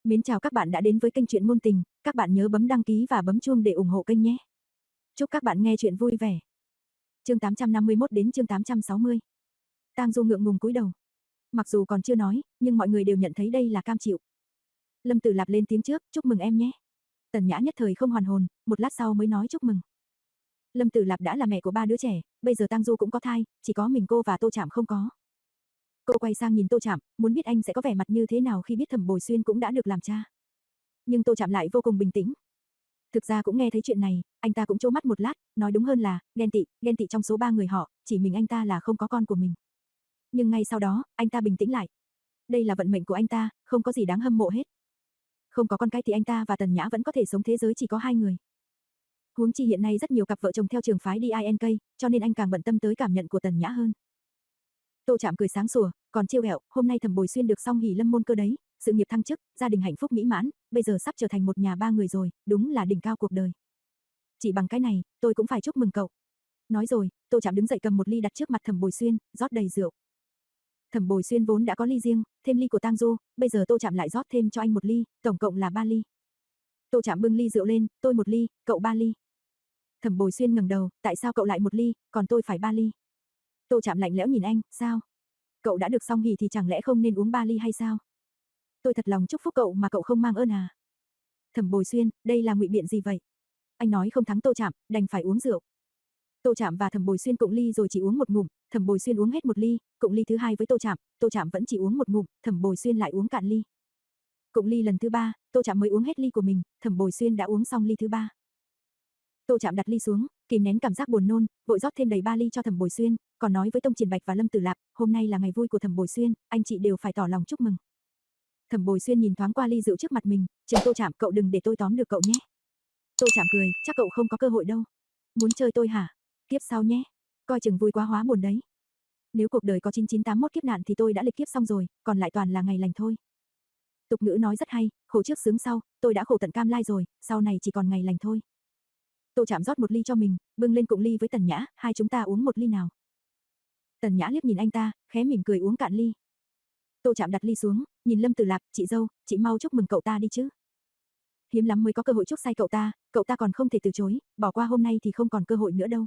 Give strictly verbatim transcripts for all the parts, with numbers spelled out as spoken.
Mến chào các bạn đã đến với kênh truyện ngôn tình, các bạn nhớ bấm đăng ký và bấm chuông để ủng hộ kênh nhé. Chúc các bạn nghe truyện vui vẻ. Chương tám trăm năm mươi mốt đến chương tám trăm sáu mươi. Tang Du ngượng ngùng cúi đầu. Mặc dù còn chưa nói, nhưng mọi người đều nhận thấy đây là cam chịu. Lâm Tử Lạp lên tiếng trước, chúc mừng em nhé. Tần Nhã nhất thời không hoàn hồn, một lát sau mới nói chúc mừng. Lâm Tử Lạp đã là mẹ của ba đứa trẻ, bây giờ Tang Du cũng có thai, chỉ có mình cô và Tô Trạm không có. Cô quay sang nhìn Tô Trạm, muốn biết anh sẽ có vẻ mặt như thế nào khi biết Thẩm Bồi Xuyên cũng đã được làm cha. Nhưng Tô Trạm lại vô cùng bình tĩnh. Thực ra cũng nghe thấy chuyện này, anh ta cũng trố mắt một lát, nói đúng hơn là, ghen tị, ghen tị trong số ba người họ, chỉ mình anh ta là không có con của mình. Nhưng ngay sau đó, anh ta bình tĩnh lại. Đây là vận mệnh của anh ta, không có gì đáng hâm mộ hết. Không có con cái thì anh ta và Tần Nhã vẫn có thể sống thế giới chỉ có hai người. Huống chi hiện nay rất nhiều cặp vợ chồng theo trường phái đê i en ca, cho nên anh càng bận tâm tới cảm nhận của Tần Nhã hơn. Tô Trạm cười sáng sủa, còn trêu ghẹo, hôm nay Thẩm Bồi Xuyên được song hỷ lâm môn cơ đấy, sự nghiệp thăng chức, gia đình hạnh phúc mỹ mãn, bây giờ sắp trở thành một nhà ba người rồi, đúng là đỉnh cao cuộc đời. Chỉ bằng cái này, tôi cũng phải chúc mừng cậu. Nói rồi, Tô Trạm đứng dậy cầm một ly đặt trước mặt Thẩm Bồi Xuyên, rót đầy rượu. Thẩm Bồi Xuyên vốn đã có ly riêng, thêm ly của Tang Du, bây giờ Tô Trạm lại rót thêm cho anh một ly, tổng cộng là ba ly. Tô Trạm bưng ly rượu lên, tôi một ly, cậu ba ly. Thẩm Bồi Xuyên ngẩng đầu, tại sao cậu lại một ly, còn tôi phải ba ly? Tô Trạm lạnh lẽo nhìn anh, sao? Cậu đã được song hỷ thì chẳng lẽ không nên uống ba ly hay sao? Tôi thật lòng chúc phúc cậu mà cậu không mang ơn à? Thẩm Bồi Xuyên, đây là ngụy biện gì vậy? Anh nói không thắng Tô Trạm, đành phải uống rượu. Tô Trạm và Thẩm Bồi Xuyên cộng ly rồi chỉ uống một ngụm, Thẩm Bồi Xuyên uống hết một ly, cộng ly thứ hai với Tô Trạm, Tô Trạm vẫn chỉ uống một ngụm, Thẩm Bồi Xuyên lại uống cạn ly. Cộng ly lần thứ ba, Tô Trạm mới uống hết ly của mình, Thẩm Bồi Xuyên đã uống xong ly thứ ba. Tô Trạm đặt ly xuống, kìm nén cảm giác buồn nôn, vội rót thêm đầy ba ly cho Thẩm Bồi Xuyên, còn nói với Tông Triển Bạch và Lâm Tử Lạp, hôm nay là ngày vui của Thẩm Bồi Xuyên, anh chị đều phải tỏ lòng chúc mừng. Thẩm Bồi Xuyên nhìn thoáng qua ly rượu trước mặt mình, "Trừng Tô Trạm, cậu đừng để tôi tóm được cậu nhé." Tô Trạm cười, "Chắc cậu không có cơ hội đâu. Muốn chơi tôi hả? Kiếp sau nhé. Coi chừng vui quá hóa buồn đấy. Nếu cuộc đời có chín chín tám mốt kiếp nạn thì tôi đã lịch kiếp xong rồi, còn lại toàn là ngày lành thôi." Tục ngữ nói rất hay, khổ trước sướng sau, tôi đã khổ tận cam lai rồi, sau này chỉ còn ngày lành thôi. Tô Trạm rót một ly cho mình, bưng lên cụng ly với Tần Nhã, hai chúng ta uống một ly nào. Tần Nhã liếc nhìn anh ta, khẽ mỉm cười uống cạn ly. Tô Trạm đặt ly xuống, nhìn Lâm Tử Lạp, "Chị dâu, chị mau chúc mừng cậu ta đi chứ. Hiếm lắm mới có cơ hội chúc say cậu ta, cậu ta còn không thể từ chối, bỏ qua hôm nay thì không còn cơ hội nữa đâu."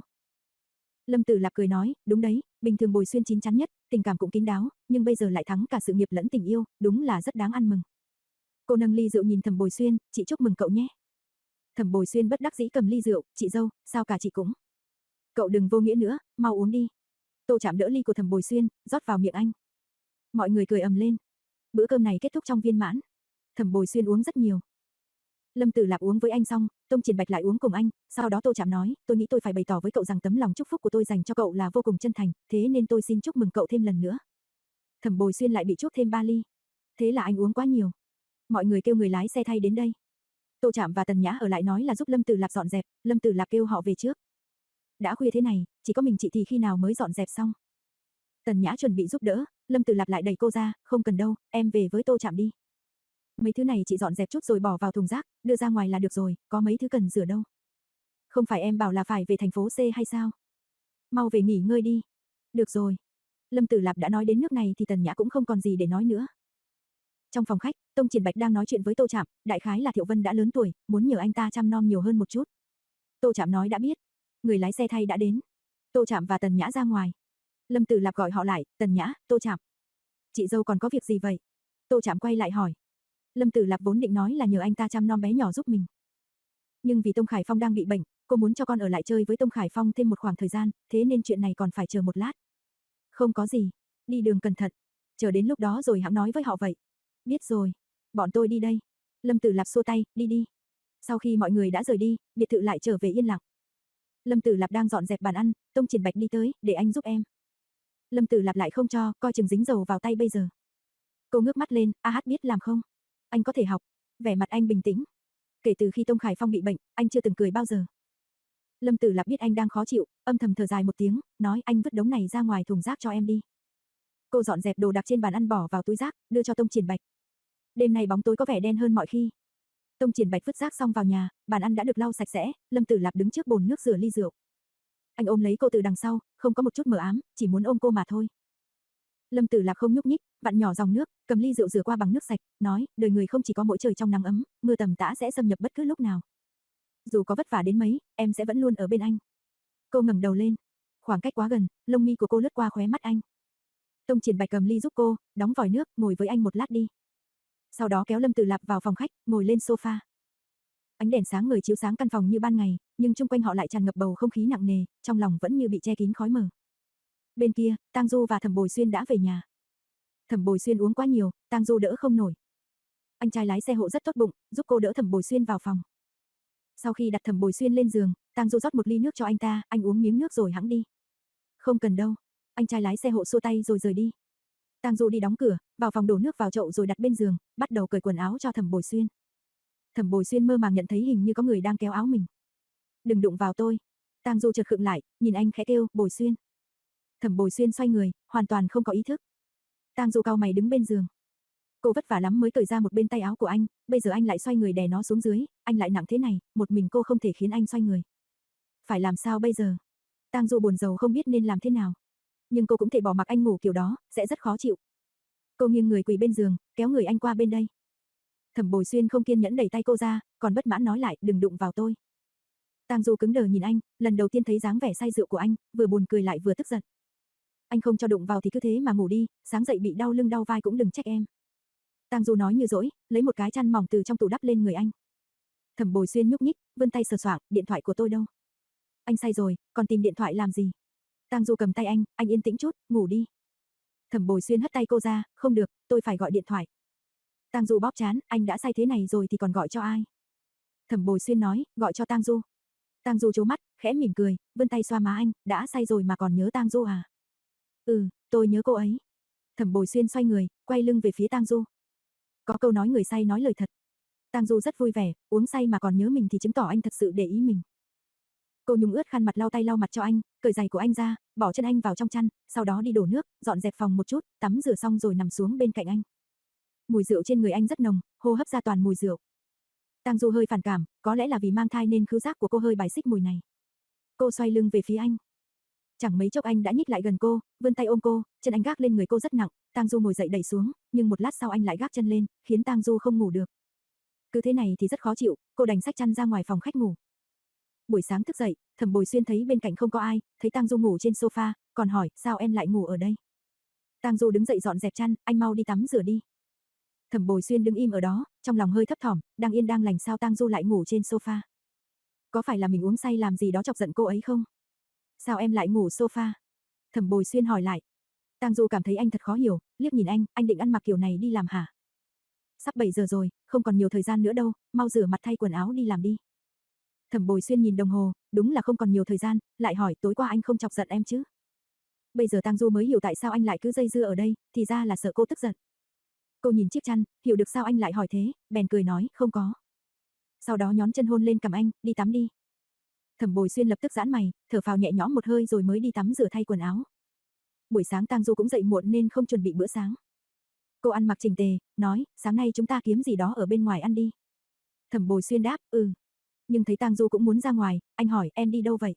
Lâm Tử Lạp cười nói, "Đúng đấy, bình thường Bồi Xuyên chín chắn nhất, tình cảm cũng kín đáo, nhưng bây giờ lại thắng cả sự nghiệp lẫn tình yêu, đúng là rất đáng ăn mừng." Cô nâng ly rượu nhìn Thẩm Bồi Xuyên, "Chị chúc mừng cậu nhé." Thẩm Bồi Xuyên bất đắc dĩ cầm ly rượu, "Chị dâu, sao cả chị cũng. Cậu đừng vô nghĩa nữa, mau uống đi." Tô Trạm đỡ ly của Thẩm Bồi Xuyên, rót vào miệng anh. Mọi người cười ầm lên. Bữa cơm này kết thúc trong viên mãn. Thẩm Bồi Xuyên uống rất nhiều. Lâm Tử Lạp uống với anh xong, Tông Triển Bạch lại uống cùng anh, sau đó Tô Trạm nói, "Tôi nghĩ tôi phải bày tỏ với cậu rằng tấm lòng chúc phúc của tôi dành cho cậu là vô cùng chân thành, thế nên tôi xin chúc mừng cậu thêm lần nữa." Thẩm Bồi Xuyên lại bị chúc thêm ba ly. Thế là anh uống quá nhiều. Mọi người kêu người lái xe thay đến đây. Tô Trạm và Tần Nhã ở lại nói là giúp Lâm Tử Lạp dọn dẹp, Lâm Tử Lạp kêu họ về trước. Đã khuya thế này, chỉ có mình chị thì khi nào mới dọn dẹp xong. Tần Nhã chuẩn bị giúp đỡ, Lâm Tử Lạp lại đẩy cô ra, "Không cần đâu, em về với Tô Trạm đi. Mấy thứ này chị dọn dẹp chút rồi bỏ vào thùng rác, đưa ra ngoài là được rồi, có mấy thứ cần rửa đâu. Không phải em bảo là phải về thành phố C hay sao? Mau về nghỉ ngơi đi." "Được rồi." Lâm Tử Lạp đã nói đến nước này thì Tần Nhã cũng không còn gì để nói nữa. Trong phòng khách, Tông Triển Bạch đang nói chuyện với Tô Trạm, đại khái là Thiệu Vân đã lớn tuổi, muốn nhờ anh ta chăm nom nhiều hơn một chút. Tô Trạm nói đã biết. Người lái xe thay đã đến. Tô Trạm và Tần Nhã ra ngoài. Lâm Tử Lạp gọi họ lại, "Tần Nhã, Tô Trạm. Chị dâu còn có việc gì vậy?" Tô Trạm quay lại hỏi. Lâm Tử Lạp vốn định nói là nhờ anh ta chăm nom bé nhỏ giúp mình. Nhưng vì Tông Khải Phong đang bị bệnh, cô muốn cho con ở lại chơi với Tông Khải Phong thêm một khoảng thời gian, thế nên chuyện này còn phải chờ một lát. "Không có gì, đi đường cẩn thận, chờ đến lúc đó rồi hẵng nói với họ vậy." "Biết rồi, bọn tôi đi đây." Lâm Tử Lạp xua tay, "Đi đi." Sau khi mọi người đã rời đi, biệt thự lại trở về yên lặng. Lâm Tử Lạp đang dọn dẹp bàn ăn, Tông Triển Bạch đi tới, "Để anh giúp em." Lâm Tử Lạp lại không cho, coi chừng dính dầu vào tay bây giờ. Cô ngước mắt lên, "A Hát biết làm không? Anh có thể học." Vẻ mặt anh bình tĩnh. Kể từ khi Tông Khải Phong bị bệnh, anh chưa từng cười bao giờ. Lâm Tử Lạp biết anh đang khó chịu, âm thầm thở dài một tiếng, nói, "Anh vứt đống này ra ngoài thùng rác cho em đi." Cô dọn dẹp đồ đạc trên bàn ăn bỏ vào túi rác, đưa cho Tông Triển Bạch. Đêm nay bóng tối có vẻ đen hơn mọi khi. Tông Triển Bạch vứt rác xong vào nhà, bàn ăn đã được lau sạch sẽ, Lâm Tử Lạp đứng trước bồn nước rửa ly rượu. Anh ôm lấy cô từ đằng sau, không có một chút mờ ám, chỉ muốn ôm cô mà thôi. Lâm Tử Lạc không nhúc nhích, vặn nhỏ dòng nước, cầm ly rượu rửa qua bằng nước sạch, nói, đời người không chỉ có mỗi trời trong nắng ấm, mưa tầm tã sẽ xâm nhập bất cứ lúc nào. Dù có vất vả đến mấy, em sẽ vẫn luôn ở bên anh. Cô ngẩng đầu lên, khoảng cách quá gần, lông mi của cô lướt qua khóe mắt anh. Tông Triển Bạch cầm ly giúp cô, đóng vòi nước, ngồi với anh một lát đi. Sau đó kéo Lâm Tử Lạc vào phòng khách, ngồi lên sofa. Ánh đèn sáng ngời chiếu sáng căn phòng như ban ngày, nhưng chung quanh họ lại tràn ngập bầu không khí nặng nề, trong lòng vẫn như bị che kín khói mờ. Bên kia, Tang Du và Thẩm Bồi Xuyên đã về nhà. Thẩm Bồi Xuyên uống quá nhiều, Tang Du đỡ không nổi. Anh trai lái xe hộ rất tốt bụng, giúp cô đỡ Thẩm Bồi Xuyên vào phòng. Sau khi đặt Thẩm Bồi Xuyên lên giường, Tang Du rót một ly nước cho anh ta, anh uống miếng nước rồi hẵng đi. Không cần đâu. Anh trai lái xe hộ xua tay rồi rời đi. Tang Du đi đóng cửa, vào phòng đổ nước vào chậu rồi đặt bên giường, bắt đầu cởi quần áo cho Thẩm Bồi Xuyên. Thẩm Bồi Xuyên mơ màng nhận thấy hình như có người đang kéo áo mình. Đừng đụng vào tôi. Tang Du chợt khựng lại, nhìn anh khẽ kêu, Bồi Xuyên. Thẩm Bồi Xuyên xoay người, hoàn toàn không có ý thức. Tang Du cau mày đứng bên giường. Cô vất vả lắm mới cởi ra một bên tay áo của anh, bây giờ anh lại xoay người đè nó xuống dưới, anh lại nặng thế này, một mình cô không thể khiến anh xoay người. Phải làm sao bây giờ? Tang Du buồn rầu không biết nên làm thế nào. Nhưng cô cũng thể bỏ mặc anh ngủ kiểu đó, sẽ rất khó chịu. Cô nghiêng người quỳ bên giường, kéo người anh qua bên đây. Thẩm Bồi Xuyên không kiên nhẫn đẩy tay cô ra, còn bất mãn nói lại, đừng đụng vào tôi. Tang Du cứng đờ nhìn anh, lần đầu tiên thấy dáng vẻ say rượu của anh, vừa buồn cười lại vừa tức giận. Anh không cho đụng vào thì cứ thế mà ngủ đi, sáng dậy bị đau lưng đau vai cũng đừng trách em. Tang Du nói như dỗi, lấy một cái chăn mỏng từ trong tủ đắp lên người anh. Thẩm Bồi Xuyên nhúc nhích, vươn tay sờ soạng, điện thoại của tôi đâu? Anh say rồi, còn tìm điện thoại làm gì? Tang Du cầm tay anh, anh yên tĩnh chút, ngủ đi. Thẩm Bồi Xuyên hất tay cô ra, không được, tôi phải gọi điện thoại. Tang Du bóp trán, anh đã say thế này rồi thì còn gọi cho ai? Thẩm Bồi Xuyên nói, gọi cho Tang Du. Tang Du trố mắt, khẽ mỉm cười, vươn tay xoa má anh, đã say rồi mà còn nhớ Tang Du à? Ừ, tôi nhớ cô ấy. Thẩm Bồi Xuyên xoay người, quay lưng về phía Tang Du. Có câu nói người say nói lời thật. Tang Du rất vui vẻ, uống say mà còn nhớ mình thì chứng tỏ anh thật sự để ý mình. Cô nhúng ướt khăn mặt lau tay lau mặt cho anh, cởi giày của anh ra, bỏ chân anh vào trong chăn, sau đó đi đổ nước, dọn dẹp phòng một chút, tắm rửa xong rồi nằm xuống bên cạnh anh. Mùi rượu trên người anh rất nồng, hô hấp ra toàn mùi rượu. Tang Du hơi phản cảm, có lẽ là vì mang thai nên khứu giác của cô hơi bài xích mùi này. Cô xoay lưng về phía anh. Chẳng mấy chốc anh đã nhích lại gần cô, vươn tay ôm cô, chân anh gác lên người cô rất nặng, Tang Du ngồi dậy đẩy xuống, nhưng một lát sau anh lại gác chân lên, khiến Tang Du không ngủ được. Cứ thế này thì rất khó chịu, cô đành xách chăn ra ngoài phòng khách ngủ. Buổi sáng thức dậy, Thẩm Bồi Xuyên thấy bên cạnh không có ai, thấy Tang Du ngủ trên sofa, còn hỏi, sao em lại ngủ ở đây? Tang Du đứng dậy dọn dẹp chăn, anh mau đi tắm rửa đi. Thẩm Bồi Xuyên đứng im ở đó, trong lòng hơi thấp thỏm, đang yên đang lành sao Tang Du lại ngủ trên sofa? Có phải là mình uống say làm gì đó chọc giận cô ấy không? Sao em lại ngủ sofa? Thẩm Bồi Xuyên hỏi lại. Tang Du cảm thấy anh thật khó hiểu, liếc nhìn anh, anh định ăn mặc kiểu này đi làm hả? Sắp bảy giờ rồi, không còn nhiều thời gian nữa đâu, mau rửa mặt thay quần áo đi làm đi. Thẩm Bồi Xuyên nhìn đồng hồ, đúng là không còn nhiều thời gian, lại hỏi tối qua anh không chọc giận em chứ? Bây giờ Tang Du mới hiểu tại sao anh lại cứ dây dưa ở đây, thì ra là sợ cô tức giận. Cô nhìn chiếc chăn, hiểu được sao anh lại hỏi thế, bèn cười nói, không có. Sau đó nhón chân hôn lên cằm anh, đi tắm đi. Thẩm Bồi Xuyên lập tức giãn mày, thở phào nhẹ nhõm một hơi rồi mới đi tắm rửa thay quần áo. Buổi sáng Tang Du cũng dậy muộn nên không chuẩn bị bữa sáng. Cô ăn mặc chỉnh tề, nói, sáng nay chúng ta kiếm gì đó ở bên ngoài ăn đi. Thẩm Bồi Xuyên đáp, ừ. Nhưng thấy Tang Du cũng muốn ra ngoài, anh hỏi, em đi đâu vậy?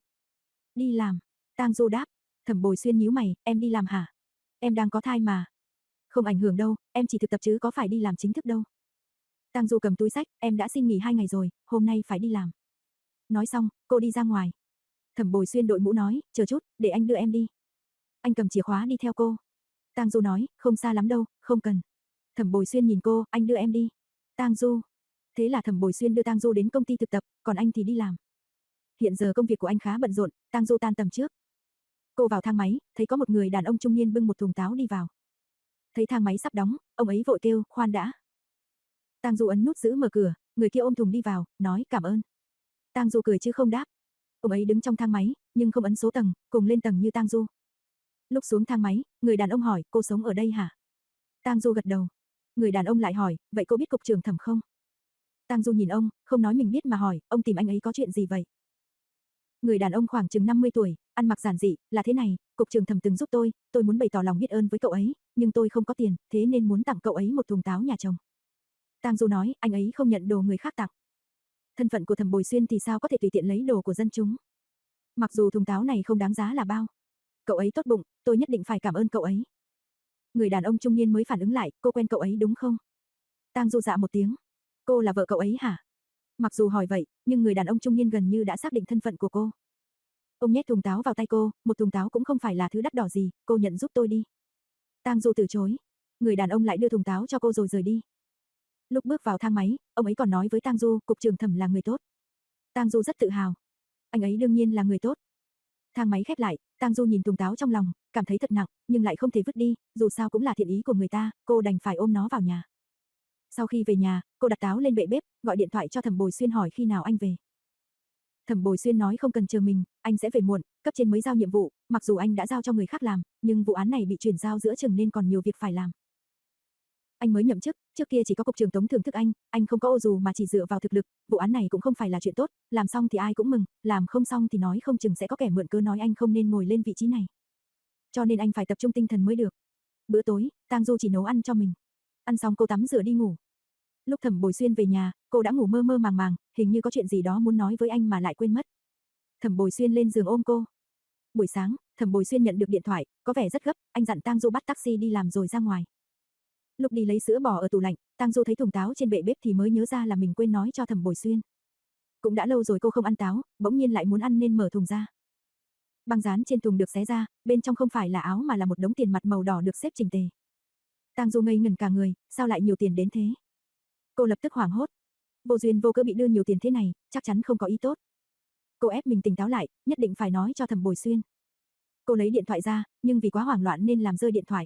Đi làm. Tang Du đáp. Thẩm Bồi Xuyên nhíu mày, em đi làm hả? Em đang có thai mà. Không ảnh hưởng đâu, em chỉ thực tập chứ có phải đi làm chính thức đâu. Tang Du cầm túi xách, em đã xin nghỉ hai ngày rồi, hôm nay phải đi làm. Nói xong, cô đi ra ngoài. Thẩm Bồi Xuyên đội mũ nói, chờ chút, để anh đưa em đi. Anh cầm chìa khóa đi theo cô. Tang Du nói, không xa lắm đâu, không cần. Thẩm Bồi Xuyên nhìn cô, anh đưa em đi. Tang Du. Thế là Thẩm Bồi Xuyên đưa Tang Du đến công ty thực tập, còn anh thì đi làm. Hiện giờ công việc của anh khá bận rộn, Tang Du tan tầm trước. Cô vào thang máy, thấy có một người đàn ông trung niên bưng một thùng táo đi vào. Thấy thang máy sắp đóng, ông ấy vội kêu, khoan đã. Tang Du ấn nút giữ mở cửa, người kia ôm thùng đi vào, nói cảm ơn. Tang Du cười chứ không đáp. Ông ấy đứng trong thang máy, nhưng không ấn số tầng, cùng lên tầng như Tang Du. Lúc xuống thang máy, người đàn ông hỏi, cô sống ở đây hả? Tang Du gật đầu. Người đàn ông lại hỏi, vậy cô biết cục trưởng Thẩm không? Tang Du nhìn ông, không nói mình biết mà hỏi, ông tìm anh ấy có chuyện gì vậy? Người đàn ông khoảng chừng năm mươi tuổi, ăn mặc giản dị, là thế này, cục trưởng Thẩm từng giúp tôi, tôi muốn bày tỏ lòng biết ơn với cậu ấy, nhưng tôi không có tiền, thế nên muốn tặng cậu ấy một thùng táo nhà chồng. Tang Du nói, anh ấy không nhận đồ người khác tặng. Thân phận của Thẩm Bồi Xuyên thì sao có thể tùy tiện lấy đồ của dân chúng. Mặc dù thùng táo này không đáng giá là bao. Cậu ấy tốt bụng, tôi nhất định phải cảm ơn cậu ấy. Người đàn ông trung niên mới phản ứng lại, cô quen cậu ấy đúng không? Tang Du dạ một tiếng. Cô là vợ cậu ấy hả? Mặc dù hỏi vậy, nhưng người đàn ông trung niên gần như đã xác định thân phận của cô. Ông nhét thùng táo vào tay cô, một thùng táo cũng không phải là thứ đắt đỏ gì, cô nhận giúp tôi đi. Tang Du từ chối. Người đàn ông lại đưa thùng táo cho cô rồi rời đi. Lúc bước vào thang máy, ông ấy còn nói với Tang Du, cục trưởng Thẩm là người tốt. Tang Du rất tự hào. Anh ấy đương nhiên là người tốt. Thang máy khép lại, Tang Du nhìn thùng táo trong lòng, cảm thấy thật nặng, nhưng lại không thể vứt đi, dù sao cũng là thiện ý của người ta, cô đành phải ôm nó vào nhà. Sau khi về nhà, cô đặt táo lên bệ bếp, gọi điện thoại cho Thẩm Bồi Xuyên hỏi khi nào anh về. Thẩm Bồi Xuyên nói không cần chờ mình, anh sẽ về muộn, cấp trên mới giao nhiệm vụ, mặc dù anh đã giao cho người khác làm, nhưng vụ án này bị chuyển giao giữa chừng nên còn nhiều việc phải làm. Anh mới nhậm chức, trước kia chỉ có cục trưởng Tống thưởng thức anh, anh không có ô dù mà chỉ dựa vào thực lực, vụ án này cũng không phải là chuyện tốt, làm xong thì ai cũng mừng, làm không xong thì nói không chừng sẽ có kẻ mượn cớ nói anh không nên ngồi lên vị trí này. Cho nên anh phải tập trung tinh thần mới được. Bữa tối, Tang Du chỉ nấu ăn cho mình. Ăn xong cô tắm rửa đi ngủ. Lúc Thẩm Bồi Xuyên về nhà, cô đã ngủ mơ mơ màng màng, hình như có chuyện gì đó muốn nói với anh mà lại quên mất. Thẩm Bồi Xuyên lên giường ôm cô. Buổi sáng, Thẩm Bồi Xuyên nhận được điện thoại, có vẻ rất gấp, anh dặn Tang Du bắt taxi đi làm rồi ra ngoài. Lúc đi lấy sữa bò ở tủ lạnh, Tang Du thấy thùng táo trên bệ bếp thì mới nhớ ra là mình quên nói cho Thẩm Bồi Xuyên. Cũng đã lâu rồi cô không ăn táo, bỗng nhiên lại muốn ăn nên mở thùng ra. Băng dán trên thùng được xé ra, bên trong không phải là áo mà là một đống tiền mặt màu đỏ được xếp chỉnh tề. Tang Du ngây ngẩn cả người, sao lại nhiều tiền đến thế? Cô lập tức hoảng hốt. Vô duyên vô cớ bị đưa nhiều tiền thế này, chắc chắn không có ý tốt. Cô ép mình tỉnh táo lại, nhất định phải nói cho Thẩm Bồi Xuyên. Cô lấy điện thoại ra, nhưng vì quá hoảng loạn nên làm rơi điện thoại.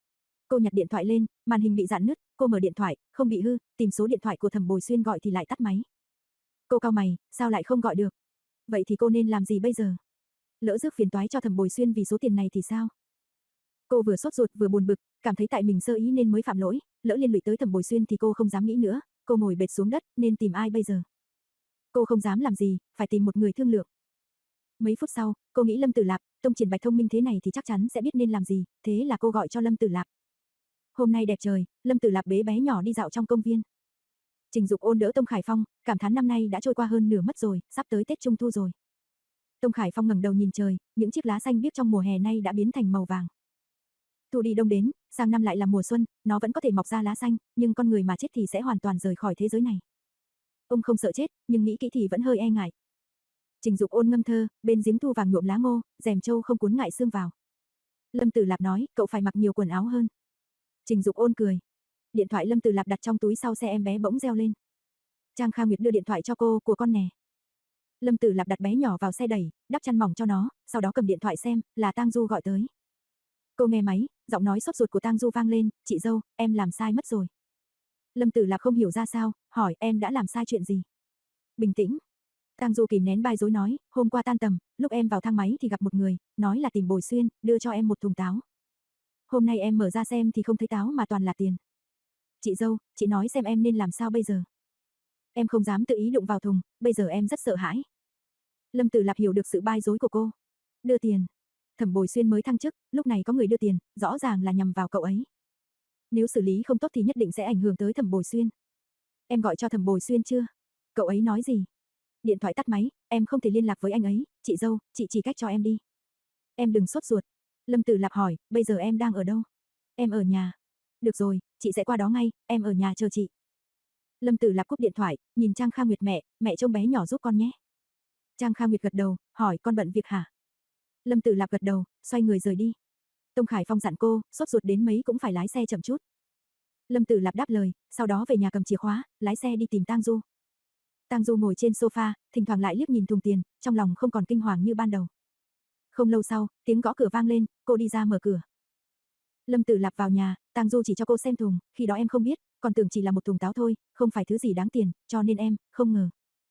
Cô nhặt điện thoại lên, màn hình bị rạn nứt, cô mở điện thoại, không bị hư, tìm số điện thoại của Thẩm Bồi Xuyên gọi thì lại tắt máy. Cô cau mày, sao lại không gọi được? Vậy thì cô nên làm gì bây giờ? Lỡ rước phiền toái cho Thẩm Bồi Xuyên vì số tiền này thì sao? Cô vừa sốt ruột vừa buồn bực, cảm thấy tại mình sơ ý nên mới phạm lỗi, lỡ liên lụy tới Thẩm Bồi Xuyên thì cô không dám nghĩ nữa, cô ngồi bệt xuống đất, nên tìm ai bây giờ? Cô không dám làm gì, phải tìm một người thương lượng. Mấy phút sau, cô nghĩ Lâm Tử Lạp, Tông Triển Bạch thông minh thế này thì chắc chắn sẽ biết nên làm gì, thế là cô gọi cho Lâm Tử Lạp. Hôm nay đẹp trời, Lâm Tử Lạp bế bé nhỏ đi dạo trong công viên. Trình Dục Ôn đỡ Tông Khải Phong, cảm thán năm nay đã trôi qua hơn nửa mất rồi, sắp tới Tết Trung thu rồi. Tông Khải Phong ngẩng đầu nhìn trời, những chiếc lá xanh biếc trong mùa hè nay đã biến thành màu vàng. Thu đi đông đến, sang năm lại là mùa xuân, nó vẫn có thể mọc ra lá xanh, nhưng con người mà chết thì sẽ hoàn toàn rời khỏi thế giới này. Ông không sợ chết, nhưng nghĩ kỹ thì vẫn hơi e ngại. Trình Dục Ôn ngâm thơ, bên giếng thu vàng nhuộm lá ngô, rèm châu không cuốn ngại xương vào. Lâm Tử Lạp nói, cậu phải mặc nhiều quần áo hơn. Trình Dục Ôn cười. Điện thoại Lâm Tử Lạp đặt trong túi sau xe em bé bỗng reo lên. Trang Kha Nguyệt đưa điện thoại cho cô, của con nè. Lâm Tử Lạp đặt bé nhỏ vào xe đẩy, đắp chăn mỏng cho nó, sau đó cầm điện thoại xem, là Tang Du gọi tới. Cô nghe máy, giọng nói sốt ruột của Tang Du vang lên, chị dâu, em làm sai mất rồi. Lâm Tử Lạp không hiểu ra sao, hỏi em đã làm sai chuyện gì. Bình tĩnh. Tang Du kìm nén bai dối nói, hôm qua tan tầm, lúc em vào thang máy thì gặp một người, nói là tìm Bồi Xuyên, đưa cho em một thùng táo. Hôm nay em mở ra xem thì không thấy táo mà toàn là tiền. Chị dâu, chị nói xem em nên làm sao bây giờ. Em không dám tự ý đụng vào thùng, bây giờ em rất sợ hãi. Lâm Tử Lạp hiểu được sự bai dối của cô. Đưa tiền. Thẩm Bồi Xuyên mới thăng chức, lúc này có người đưa tiền, rõ ràng là nhằm vào cậu ấy. Nếu xử lý không tốt thì nhất định sẽ ảnh hưởng tới Thẩm Bồi Xuyên. Em gọi cho Thẩm Bồi Xuyên chưa? Cậu ấy nói gì? Điện thoại tắt máy, em không thể liên lạc với anh ấy, chị dâu, chị chỉ cách cho em đi. Em đừng sốt ruột. Lâm Tử Lạp hỏi, bây giờ em đang ở đâu? Em ở nhà. Được rồi, chị sẽ qua đó ngay, em ở nhà chờ chị. Lâm Tử Lạp cúp điện thoại, nhìn Trang Kha Nguyệt mẹ, mẹ trông bé nhỏ giúp con nhé. Trang Kha Nguyệt gật đầu, hỏi con bận việc hả? Lâm Tử Lạp gật đầu, xoay người rời đi. Tông Khải Phong dặn cô, sốt ruột đến mấy cũng phải lái xe chậm chút. Lâm Tử Lạp đáp lời, sau đó về nhà cầm chìa khóa, lái xe đi tìm Tang Du. Tang Du ngồi trên sofa, thỉnh thoảng lại liếc nhìn thùng tiền, trong lòng không còn kinh hoàng như ban đầu. Không lâu sau, tiếng gõ cửa vang lên, cô đi ra mở cửa. Lâm Tử Lạp vào nhà, Tang Du chỉ cho cô xem thùng, khi đó em không biết, còn tưởng chỉ là một thùng táo thôi, không phải thứ gì đáng tiền, cho nên em không ngờ.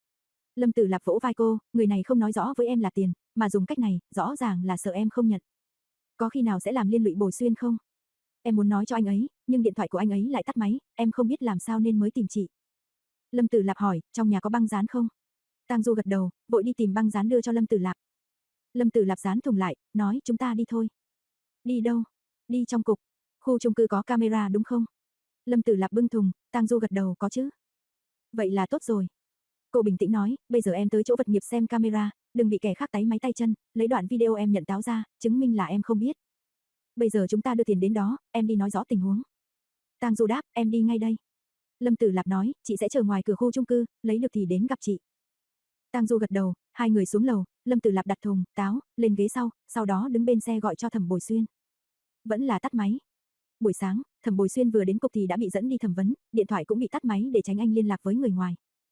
Lâm Tử Lạp vỗ vai cô, người này không nói rõ với em là tiền, mà dùng cách này, rõ ràng là sợ em không nhận. Có khi nào sẽ làm liên lụy Bồi Xuyên không? Em muốn nói cho anh ấy, nhưng điện thoại của anh ấy lại tắt máy, em không biết làm sao nên mới tìm chị. Lâm Tử Lạp hỏi, trong nhà có băng dán không? Tang Du gật đầu, vội đi tìm băng dán đưa cho Lâm Tử Lạp. Lâm Tử Lạp dán thùng lại, nói chúng ta đi thôi. Đi đâu? Đi trong cục. Khu chung cư có camera đúng không? Lâm Tử Lạp bưng thùng, Tang Du gật đầu có chứ. Vậy là tốt rồi. Cô bình tĩnh nói, bây giờ em tới chỗ vật nghiệp xem camera, đừng bị kẻ khác táy máy tay chân, lấy đoạn video em nhận táo ra, chứng minh là em không biết. Bây giờ chúng ta đưa tiền đến đó, em đi nói rõ tình huống. Tang Du đáp, em đi ngay đây. Lâm Tử Lạp nói, chị sẽ chờ ngoài cửa khu chung cư, lấy được thì đến gặp chị. Tang Du gật đầu, hai người xuống lầu, Lâm Tử Lạp đặt thùng, táo, lên ghế sau, sau đó đứng bên xe gọi cho Thẩm Bồi Xuyên. Vẫn là tắt máy. Buổi sáng, Thẩm Bồi Xuyên vừa đến cục thì đã bị dẫn đi thẩm vấn, điện thoại cũng bị tắt máy để tránh anh liên lạc với người ngoài.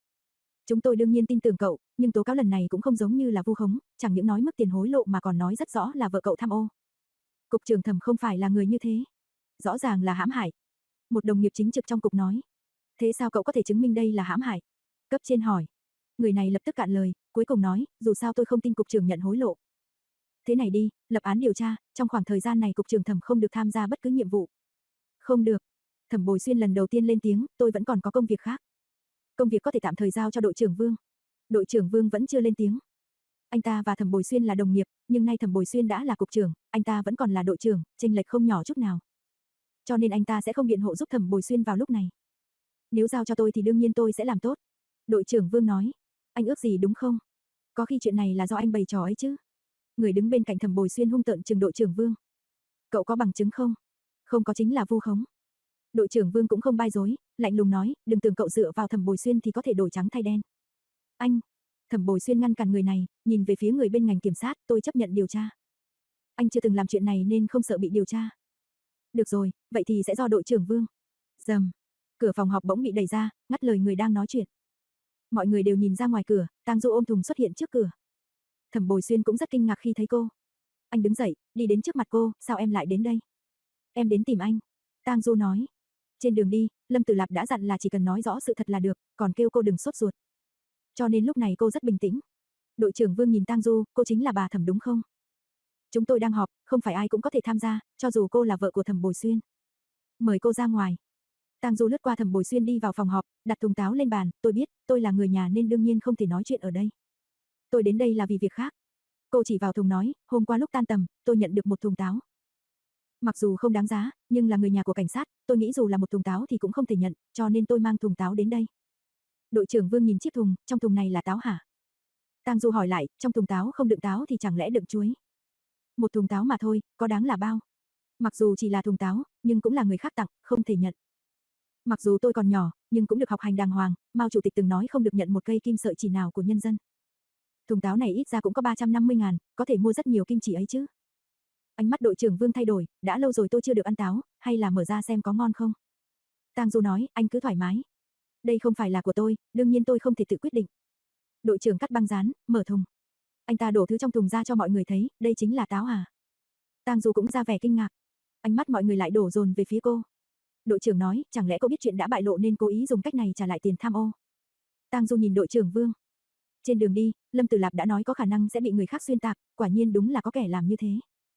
Chúng tôi đương nhiên tin tưởng cậu, nhưng tố cáo lần này cũng không giống như là vu khống, chẳng những nói mức tiền hối lộ mà còn nói rất rõ là vợ cậu tham ô. Cục trưởng Thẩm không phải là người như thế. Rõ ràng là hãm hại. Một đồng nghiệp chính trực trong cục nói. Thế sao cậu có thể chứng minh đây là hãm hại? Cấp trên hỏi. Người này lập tức cạn lời, cuối cùng nói, dù sao tôi không tin cục trưởng nhận hối lộ. Thế này đi, lập án điều tra, trong khoảng thời gian này cục trưởng Thẩm không được tham gia bất cứ nhiệm vụ. Không được. Thẩm Bồi Xuyên lần đầu tiên lên tiếng, tôi vẫn còn có công việc khác. Công việc có thể tạm thời giao cho đội trưởng Vương. Đội trưởng Vương vẫn chưa lên tiếng. Anh ta và Thẩm Bồi Xuyên là đồng nghiệp, nhưng nay Thẩm Bồi Xuyên đã là cục trưởng, anh ta vẫn còn là đội trưởng, chênh lệch không nhỏ chút nào. Cho nên anh ta sẽ không biện hộ giúp Thẩm Bồi Xuyên vào lúc này. Nếu giao cho tôi thì đương nhiên tôi sẽ làm tốt. Đội trưởng Vương nói. Anh ước gì đúng không? Có khi chuyện này là do anh bày trò ấy chứ. Người đứng bên cạnh Thẩm Bồi Xuyên hung tợn trừng đội trưởng Vương. Cậu có bằng chứng không? Không có chính là vu khống. Đội trưởng Vương cũng không bai dối, lạnh lùng nói, đừng tưởng cậu dựa vào Thẩm Bồi Xuyên thì có thể đổi trắng thay đen. Anh, Thẩm Bồi Xuyên ngăn cản người này, nhìn về phía người bên ngành kiểm sát, tôi chấp nhận điều tra. Anh chưa từng làm chuyện này nên không sợ bị điều tra. Được rồi, vậy thì sẽ do đội trưởng Vương. Rầm, cửa phòng họp bỗng bị đẩy ra, ngắt lời người đang nói chuyện. Mọi người đều nhìn ra ngoài cửa, Tang Du ôm thùng xuất hiện trước cửa. Thẩm Bồi Xuyên cũng rất kinh ngạc khi thấy cô. Anh đứng dậy, đi đến trước mặt cô, sao em lại đến đây? Em đến tìm anh. Tang Du nói. Trên đường đi, Lâm Tử Lạp đã dặn là chỉ cần nói rõ sự thật là được, còn kêu cô đừng sốt ruột. Cho nên lúc này cô rất bình tĩnh. Đội trưởng Vương nhìn Tang Du, cô chính là bà Thẩm đúng không? Chúng tôi đang họp, không phải ai cũng có thể tham gia, cho dù cô là vợ của Thẩm Bồi Xuyên. Mời cô ra ngoài. Tang Du lướt qua Thẩm Bồi Xuyên đi vào phòng họp, đặt thùng táo lên bàn, tôi biết, tôi là người nhà nên đương nhiên không thể nói chuyện ở đây. Tôi đến đây là vì việc khác. Cô chỉ vào thùng nói, hôm qua lúc tan tầm, tôi nhận được một thùng táo. Mặc dù không đáng giá, nhưng là người nhà của cảnh sát, tôi nghĩ dù là một thùng táo thì cũng không thể nhận, cho nên tôi mang thùng táo đến đây. Đội trưởng Vương nhìn chiếc thùng, trong thùng này là táo hả? Tang Du hỏi lại, trong thùng táo không đựng táo thì chẳng lẽ đựng chuối? Một thùng táo mà thôi, có đáng là bao? Mặc dù chỉ là thùng táo, nhưng cũng là người khác tặng, không thể nhận. Mặc dù tôi còn nhỏ, nhưng cũng được học hành đàng hoàng, Mao chủ tịch từng nói không được nhận một cây kim sợi chỉ nào của nhân dân. Thùng táo này ít ra cũng có ba trăm năm mươi ngàn, có thể mua rất nhiều kim chỉ ấy chứ. Ánh mắt đội trưởng Vương thay đổi, đã lâu rồi tôi chưa được ăn táo, hay là mở ra xem có ngon không? Tang Du nói, anh cứ thoải mái. Đây không phải là của tôi, đương nhiên tôi không thể tự quyết định. Đội trưởng cắt băng dán, mở thùng. Anh ta đổ thứ trong thùng ra cho mọi người thấy, đây chính là táo à? Tang Du cũng ra vẻ kinh ngạc. Ánh mắt mọi người lại đổ dồn về phía cô. Đội trưởng nói, chẳng lẽ cô biết chuyện đã bại lộ nên cố ý dùng cách này trả lại tiền tham ô? Tang Du nhìn đội trưởng Vương. Trên đường đi, Lâm Tử Lạp đã nói có khả năng sẽ bị người khác xuyên tạc, quả nhiên đúng là có kẻ làm như thế.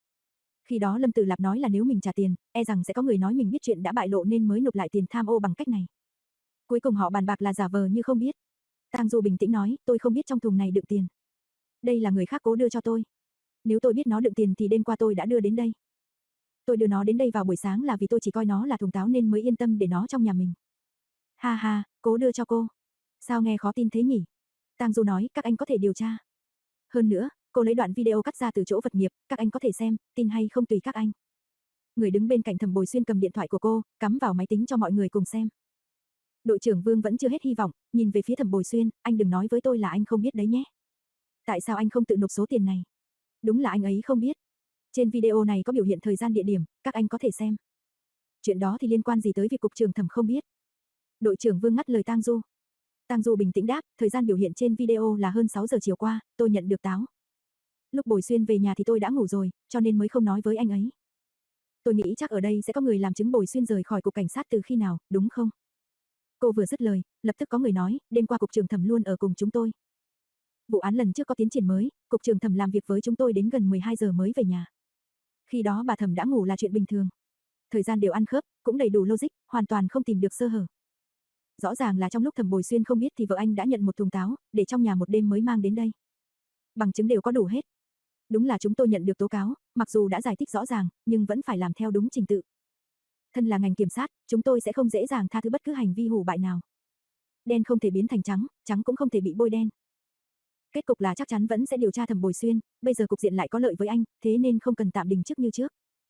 Khi đó Lâm Tử Lạp nói là nếu mình trả tiền, e rằng sẽ có người nói mình biết chuyện đã bại lộ nên mới nộp lại tiền tham ô bằng cách này. Cuối cùng họ bàn bạc là giả vờ như không biết. Tang Du bình tĩnh nói, tôi không biết trong thùng này đựng tiền. Đây là người khác cố đưa cho tôi. Nếu tôi biết nó đựng tiền thì đêm qua tôi đã đưa đến đây. Tôi đưa nó đến đây vào buổi sáng là vì tôi chỉ coi nó là thùng táo nên mới yên tâm để nó trong nhà mình. Ha ha, cố đưa cho cô. Sao nghe khó tin thế nhỉ? Tang Du nói, các anh có thể điều tra. Hơn nữa, cô lấy đoạn video cắt ra từ chỗ vật nghiệp, các anh có thể xem, tin hay không tùy các anh. Người đứng bên cạnh Thẩm Bồi Xuyên cầm điện thoại của cô, cắm vào máy tính cho mọi người cùng xem. Đội trưởng Vương vẫn chưa hết hy vọng, nhìn về phía Thẩm Bồi Xuyên, anh đừng nói với tôi là anh không biết đấy nhé. Tại sao anh không tự nộp số tiền này? Đúng là anh ấy không biết. Trên video này có biểu hiện thời gian địa điểm, các anh có thể xem. Chuyện đó thì liên quan gì tới việc cục trưởng Thẩm không biết? Đội trưởng Vương ngắt lời Tang Du. Tang Du bình tĩnh đáp, thời gian biểu hiện trên video là hơn sáu giờ chiều qua, tôi nhận được táo. Lúc Bồi Xuyên về nhà thì tôi đã ngủ rồi, cho nên mới không nói với anh ấy. Tôi nghĩ chắc ở đây sẽ có người làm chứng Bồi Xuyên rời khỏi cục cảnh sát từ khi nào, đúng không? Cô vừa dứt lời, lập tức có người nói, đêm qua cục trưởng Thẩm luôn ở cùng chúng tôi. Vụ án lần trước có tiến triển mới, cục trưởng Thẩm làm việc với chúng tôi đến gần mười hai giờ mới về nhà. Khi đó bà Thẩm đã ngủ là chuyện bình thường. Thời gian đều ăn khớp, cũng đầy đủ logic, hoàn toàn không tìm được sơ hở. Rõ ràng là trong lúc Thẩm Bồi Xuyên không biết thì vợ anh đã nhận một thùng táo, để trong nhà một đêm mới mang đến đây. Bằng chứng đều có đủ hết. Đúng là chúng tôi nhận được tố cáo, mặc dù đã giải thích rõ ràng, nhưng vẫn phải làm theo đúng trình tự. Thân là ngành kiểm sát, chúng tôi sẽ không dễ dàng tha thứ bất cứ hành vi hủ bại nào. Đen không thể biến thành trắng, trắng cũng không thể bị bôi đen. Kết cục là chắc chắn vẫn sẽ điều tra Thẩm Bồi Xuyên, bây giờ cục diện lại có lợi với anh, thế nên không cần tạm đình chức như trước.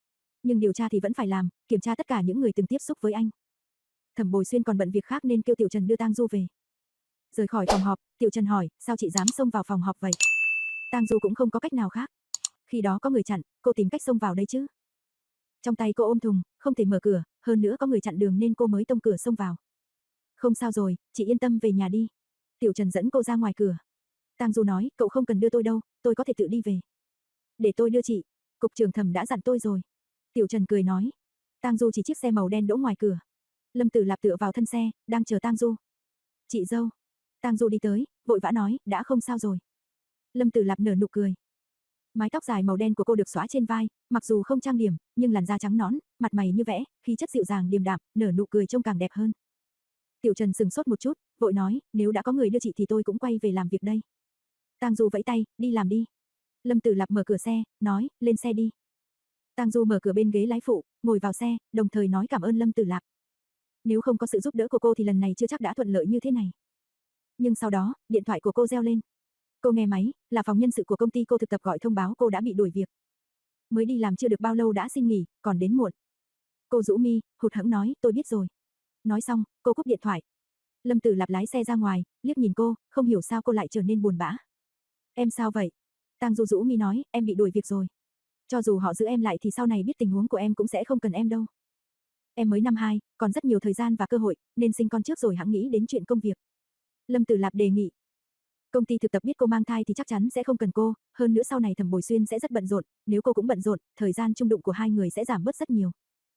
Nhưng điều tra thì vẫn phải làm, kiểm tra tất cả những người từng tiếp xúc với anh. Thẩm Bồi Xuyên còn bận việc khác nên kêu Tiểu Trần đưa Tang Du về. Rời khỏi phòng họp, Tiểu Trần hỏi, sao chị dám xông vào phòng họp vậy? Tang Du cũng không có cách nào khác. Khi đó có người chặn, cô tìm cách xông vào đấy chứ. Trong tay cô ôm thùng, không thể mở cửa, hơn nữa có người chặn đường nên cô mới tông cửa xông vào. Không sao rồi, chị yên tâm về nhà đi. Tiểu Trần dẫn cô ra ngoài cửa. Tang Du nói, cậu không cần đưa tôi đâu, tôi có thể tự đi về. Để tôi đưa chị, cục trưởng Thẩm đã dặn tôi rồi. Tiểu Trần cười nói. Tang Du chỉ chiếc xe màu đen đỗ ngoài cửa. Lâm Tử Lạp tựa vào thân xe, đang chờ Tang Du. Chị dâu. Tang Du đi tới, vội vã nói, đã không sao rồi. Lâm Tử Lạp nở nụ cười. Mái tóc dài màu đen của cô được xõa trên vai, mặc dù không trang điểm, nhưng làn da trắng nõn, mặt mày như vẽ, khí chất dịu dàng điềm đạm, nở nụ cười trông càng đẹp hơn. Tiểu Trần sừng sốt một chút, vội nói, nếu đã có người đưa chị thì tôi cũng quay về làm việc đây. Tang Du vẫy tay, đi làm đi. Lâm Tử Lạp mở cửa xe, nói, lên xe đi. Tang Du mở cửa bên ghế lái phụ, ngồi vào xe, đồng thời nói cảm ơn Lâm Tử Lạp. Nếu không có sự giúp đỡ của cô thì lần này chưa chắc đã thuận lợi như thế này. Nhưng sau đó, điện thoại của cô reo lên. Cô nghe máy, là phòng nhân sự của công ty cô thực tập gọi thông báo cô đã bị đuổi việc. Mới đi làm chưa được bao lâu đã xin nghỉ, còn đến muộn. Cô rũ mi, hụt hẫng nói, tôi biết rồi. Nói xong, cô cúp điện thoại. Lâm Tử Lạp lái xe ra ngoài, liếc nhìn cô, không hiểu sao cô lại trở nên buồn bã. Em sao vậy? Tang Du rũ mi nói, em bị đuổi việc rồi. Cho dù họ giữ em lại thì sau này biết tình huống của em cũng sẽ không cần em đâu. Em mới năm hai, còn rất nhiều thời gian và cơ hội, nên sinh con trước rồi hẵng nghĩ đến chuyện công việc. Lâm Tử Lạp đề nghị. Công ty thực tập biết cô mang thai thì chắc chắn sẽ không cần cô, hơn nữa sau này Thẩm Bồi Xuyên sẽ rất bận rộn, nếu cô cũng bận rộn, thời gian chung đụng của hai người sẽ giảm bớt rất nhiều.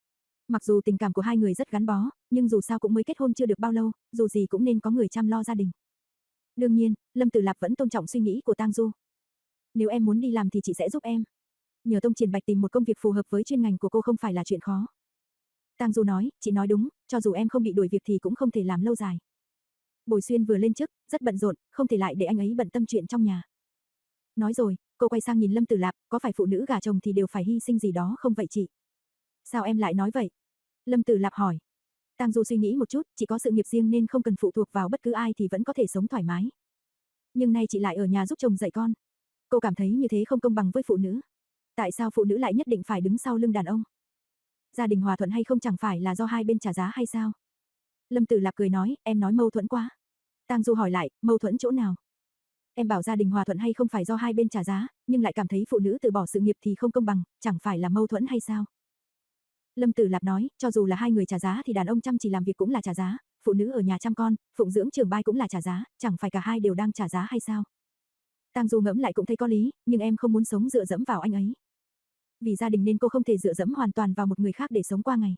Mặc dù tình cảm của hai người rất gắn bó, nhưng dù sao cũng mới kết hôn chưa được bao lâu, dù gì cũng nên có người chăm lo gia đình. Đương nhiên, Lâm Tử Lạp vẫn tôn trọng suy nghĩ của Tang Du. Nếu em muốn đi làm thì chị sẽ giúp em. Nhờ Tông Triển Bạch tìm một công việc phù hợp với chuyên ngành của cô không phải là chuyện khó. Tang Du nói, chị nói đúng, cho dù em không bị đuổi việc thì cũng không thể làm lâu dài. Bồi Xuyên vừa lên chức, rất bận rộn, không thể lại để anh ấy bận tâm chuyện trong nhà. Nói rồi, cô quay sang nhìn Lâm Tử Lạp, có phải phụ nữ gả chồng thì đều phải hy sinh gì đó không vậy chị? Sao em lại nói vậy? Lâm Tử Lạp hỏi. Tang Du suy nghĩ một chút, chị có sự nghiệp riêng nên không cần phụ thuộc vào bất cứ ai thì vẫn có thể sống thoải mái. Nhưng nay chị lại ở nhà giúp chồng dạy con. Cô cảm thấy như thế không công bằng với phụ nữ. Tại sao phụ nữ lại nhất định phải đứng sau lưng đàn ông? Gia đình hòa thuận hay không chẳng phải là do hai bên trả giá hay sao? Lâm Tử Lạp cười nói, em nói mâu thuẫn quá. Tang Du hỏi lại, mâu thuẫn chỗ nào? Em bảo gia đình hòa thuận hay không phải do hai bên trả giá, nhưng lại cảm thấy phụ nữ từ bỏ sự nghiệp thì không công bằng, chẳng phải là mâu thuẫn hay sao? Lâm Tử Lạp nói, cho dù là hai người trả giá thì đàn ông chăm chỉ làm việc cũng là trả giá, phụ nữ ở nhà chăm con, phụng dưỡng trưởng bai cũng là trả giá, chẳng phải cả hai đều đang trả giá hay sao? Tang Du ngẫm lại cũng thấy có lý, nhưng em không muốn sống dựa dẫm vào anh ấy. Vì gia đình nên cô không thể dựa dẫm hoàn toàn vào một người khác để sống qua ngày.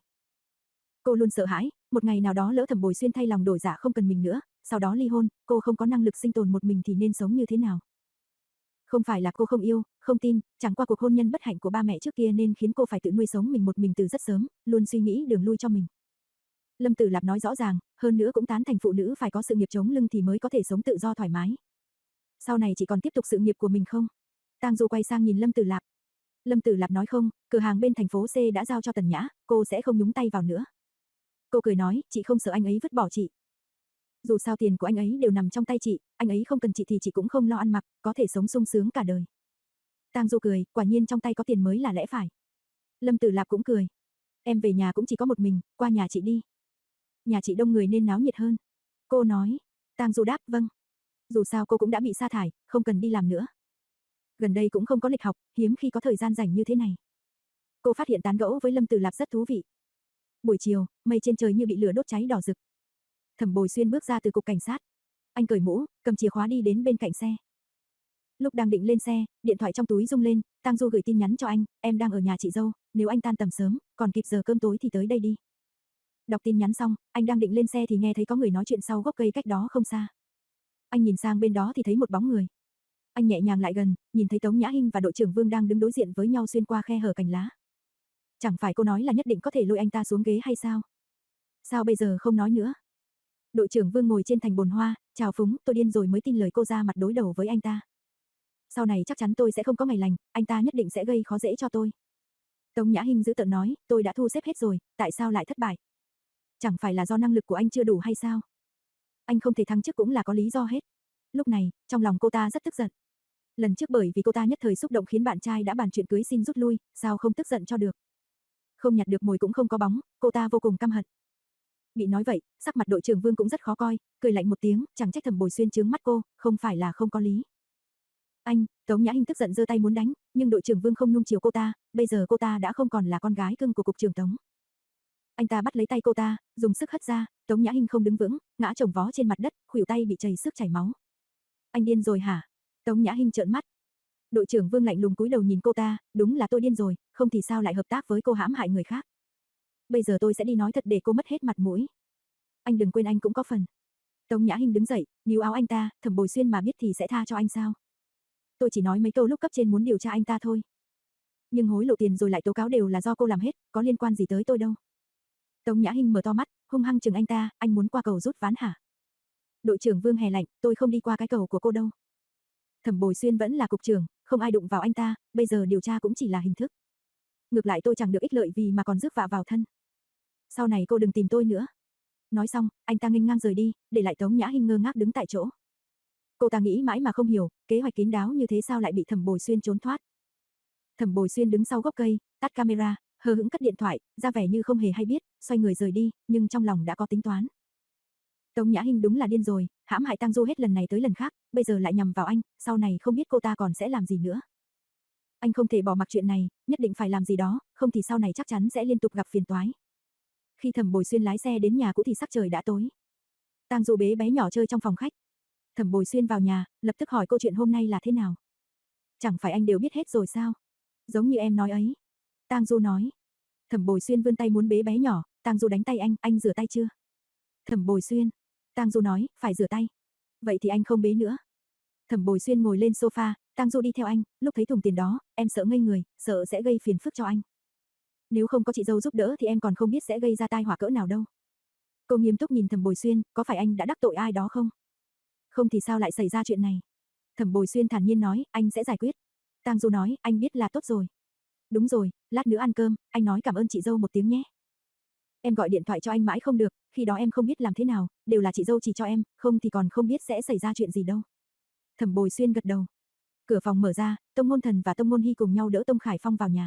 Cô luôn sợ hãi, một ngày nào đó lỡ Thẩm Bồi Xuyên thay lòng đổi dạ không cần mình nữa, sau đó ly hôn, cô không có năng lực sinh tồn một mình thì nên sống như thế nào? Không phải là cô không yêu, không tin, chẳng qua cuộc hôn nhân bất hạnh của ba mẹ trước kia nên khiến cô phải tự nuôi sống mình một mình từ rất sớm, luôn suy nghĩ đường lui cho mình. Lâm Tử Lạp nói rõ ràng, hơn nữa cũng tán thành phụ nữ phải có sự nghiệp chống lưng thì mới có thể sống tự do thoải mái. Sau này chị còn tiếp tục sự nghiệp của mình không? Tang Du quay sang nhìn Lâm Tử Lạp. Lâm Tử Lạp nói không, cửa hàng bên thành phố C đã giao cho Tần Nhã, cô sẽ không nhúng tay vào nữa. Cô cười nói, chị không sợ anh ấy vứt bỏ chị. Dù sao tiền của anh ấy đều nằm trong tay chị, anh ấy không cần chị thì chị cũng không lo ăn mặc, có thể sống sung sướng cả đời. Tang Du cười, quả nhiên trong tay có tiền mới là lẽ phải. Lâm Tử Lạp cũng cười. Em về nhà cũng chỉ có một mình, qua nhà chị đi. Nhà chị đông người nên náo nhiệt hơn. Cô nói. Tang Du đáp, vâng. Dù sao cô cũng đã bị sa thải, không cần đi làm nữa. Gần đây cũng không có lịch học, hiếm khi có thời gian rảnh như thế này. Cô phát hiện tán gẫu với Lâm Tử Lạp rất thú vị. Buổi chiều, mây trên trời như bị lửa đốt cháy đỏ rực. Thẩm Bồi Xuyên bước ra từ cục cảnh sát. Anh cởi mũ, cầm chìa khóa đi đến bên cạnh xe. Lúc đang định lên xe, điện thoại trong túi rung lên, Tang Du gửi tin nhắn cho anh, em đang ở nhà chị dâu, nếu anh tan tầm sớm, còn kịp giờ cơm tối thì tới đây đi. Đọc tin nhắn xong, anh đang định lên xe thì nghe thấy có người nói chuyện sau gốc cây cách đó không xa. Anh nhìn sang bên đó thì thấy một bóng người. Anh nhẹ nhàng lại gần, nhìn thấy Tống Nhã Hinh và đội trưởng Vương đang đứng đối diện với nhau xuyên qua khe hở cành lá. Chẳng phải cô nói là nhất định có thể lôi anh ta xuống ghế hay sao? Sao bây giờ không nói nữa? Đội trưởng Vương ngồi trên thành bồn hoa, chào phúng, tôi điên rồi mới tin lời cô ra mặt đối đầu với anh ta. Sau này chắc chắn tôi sẽ không có ngày lành, anh ta nhất định sẽ gây khó dễ cho tôi. Tống Nhã Hinh giữ tợn nói, tôi đã thu xếp hết rồi, tại sao lại thất bại? Chẳng phải là do năng lực của anh chưa đủ hay sao? Anh không thể thăng chức cũng là có lý do hết. Lúc này, trong lòng cô ta rất tức giận. Lần trước bởi vì cô ta nhất thời xúc động khiến bạn trai đã bàn chuyện cưới xin rút lui, sao không tức giận cho được. Không nhặt được mồi cũng không có bóng, cô ta vô cùng căm hận. Bị nói vậy, sắc mặt đội trưởng Vương cũng rất khó coi, cười lạnh một tiếng, chẳng trách Thẩm Bồi Xuyên trướng mắt cô, không phải là không có lý. Anh, Tống Nhã Hinh tức giận giơ tay muốn đánh, nhưng đội trưởng Vương không nuông chiều cô ta, bây giờ cô ta đã không còn là con gái cưng của cục trưởng Tống. Anh ta bắt lấy tay cô ta, dùng sức hất ra, Tống Nhã Hinh không đứng vững, ngã chồng vó trên mặt đất, khuỷu tay bị chảy xước chảy máu. Anh điên rồi hả? Tống Nhã Hinh trợn mắt. Đội trưởng Vương lạnh lùng cúi đầu nhìn cô ta, đúng là tôi điên rồi, không thì sao lại hợp tác với cô hãm hại người khác. Bây giờ tôi sẽ đi nói thật để cô mất hết mặt mũi. Anh đừng quên anh cũng có phần. Tống Nhã Hinh đứng dậy, níu áo anh ta, Thẩm Bồi Xuyên mà biết thì sẽ tha cho anh sao? Tôi chỉ nói mấy câu lúc cấp trên muốn điều tra anh ta thôi. Nhưng hối lộ tiền rồi lại tố cáo đều là do cô làm hết, có liên quan gì tới tôi đâu. Tống Nhã Hinh mở to mắt, hung hăng chừng anh ta, anh muốn qua cầu rút ván hả? Đội trưởng Vương hè lạnh, tôi không đi qua cái cầu của cô đâu. Thẩm Bồi Xuyên vẫn là cục trưởng, không ai đụng vào anh ta, bây giờ điều tra cũng chỉ là hình thức. Ngược lại tôi chẳng được ích lợi vì mà còn rước vạ vào thân. Sau này cô đừng tìm tôi nữa. Nói xong, anh ta nghênh ngang rời đi, để lại Tống Nhã Hinh ngơ ngác đứng tại chỗ. Cô ta nghĩ mãi mà không hiểu, kế hoạch kín đáo như thế sao lại bị Thẩm Bồi Xuyên trốn thoát. Thẩm Bồi Xuyên đứng sau gốc cây, tắt camera, hờ hững cất điện thoại, ra vẻ như không hề hay biết, xoay người rời đi, nhưng trong lòng đã có tính toán. Tống Nhã Hinh đúng là điên rồi, hãm hại Tang Du hết lần này tới lần khác, bây giờ lại nhằm vào anh, sau này không biết cô ta còn sẽ làm gì nữa. Anh không thể bỏ mặc chuyện này, nhất định phải làm gì đó, không thì sau này chắc chắn sẽ liên tục gặp phiền toái. Khi Thẩm Bồi Xuyên lái xe đến nhà cũ thì sắc trời đã tối. Tang Du bế bé nhỏ chơi trong phòng khách. Thẩm Bồi Xuyên vào nhà, lập tức hỏi câu chuyện hôm nay là thế nào. Chẳng phải anh đều biết hết rồi sao? Giống như em nói ấy. Tang Du nói. Thẩm Bồi Xuyên vươn tay muốn bế bé nhỏ, Tang Du đánh tay anh, anh rửa tay chưa? Thẩm Bồi Xuyên. Tang Du nói, phải rửa tay. Vậy thì anh không bế nữa. Thẩm Bồi Xuyên ngồi lên sofa, Tang Du đi theo anh, lúc thấy thùng tiền đó, em sợ ngây người, sợ sẽ gây phiền phức cho anh. Nếu không có chị dâu giúp đỡ thì em còn không biết sẽ gây ra tai họa cỡ nào đâu. Cô nghiêm túc nhìn Thẩm Bồi Xuyên, có phải anh đã đắc tội ai đó không? Không thì sao lại xảy ra chuyện này? Thẩm Bồi Xuyên thản nhiên nói, anh sẽ giải quyết. Tang Du nói, anh biết là tốt rồi. Đúng rồi, lát nữa ăn cơm, anh nói cảm ơn chị dâu một tiếng nhé. Em gọi điện thoại cho anh mãi không được, khi đó em không biết làm thế nào, đều là chị dâu chỉ cho em, không thì còn không biết sẽ xảy ra chuyện gì đâu. Thẩm Bồi Xuyên gật đầu. Cửa phòng mở ra, Tông Ngôn Thần và Tông Ngôn Hy cùng nhau đỡ Tông Khải Phong vào nhà.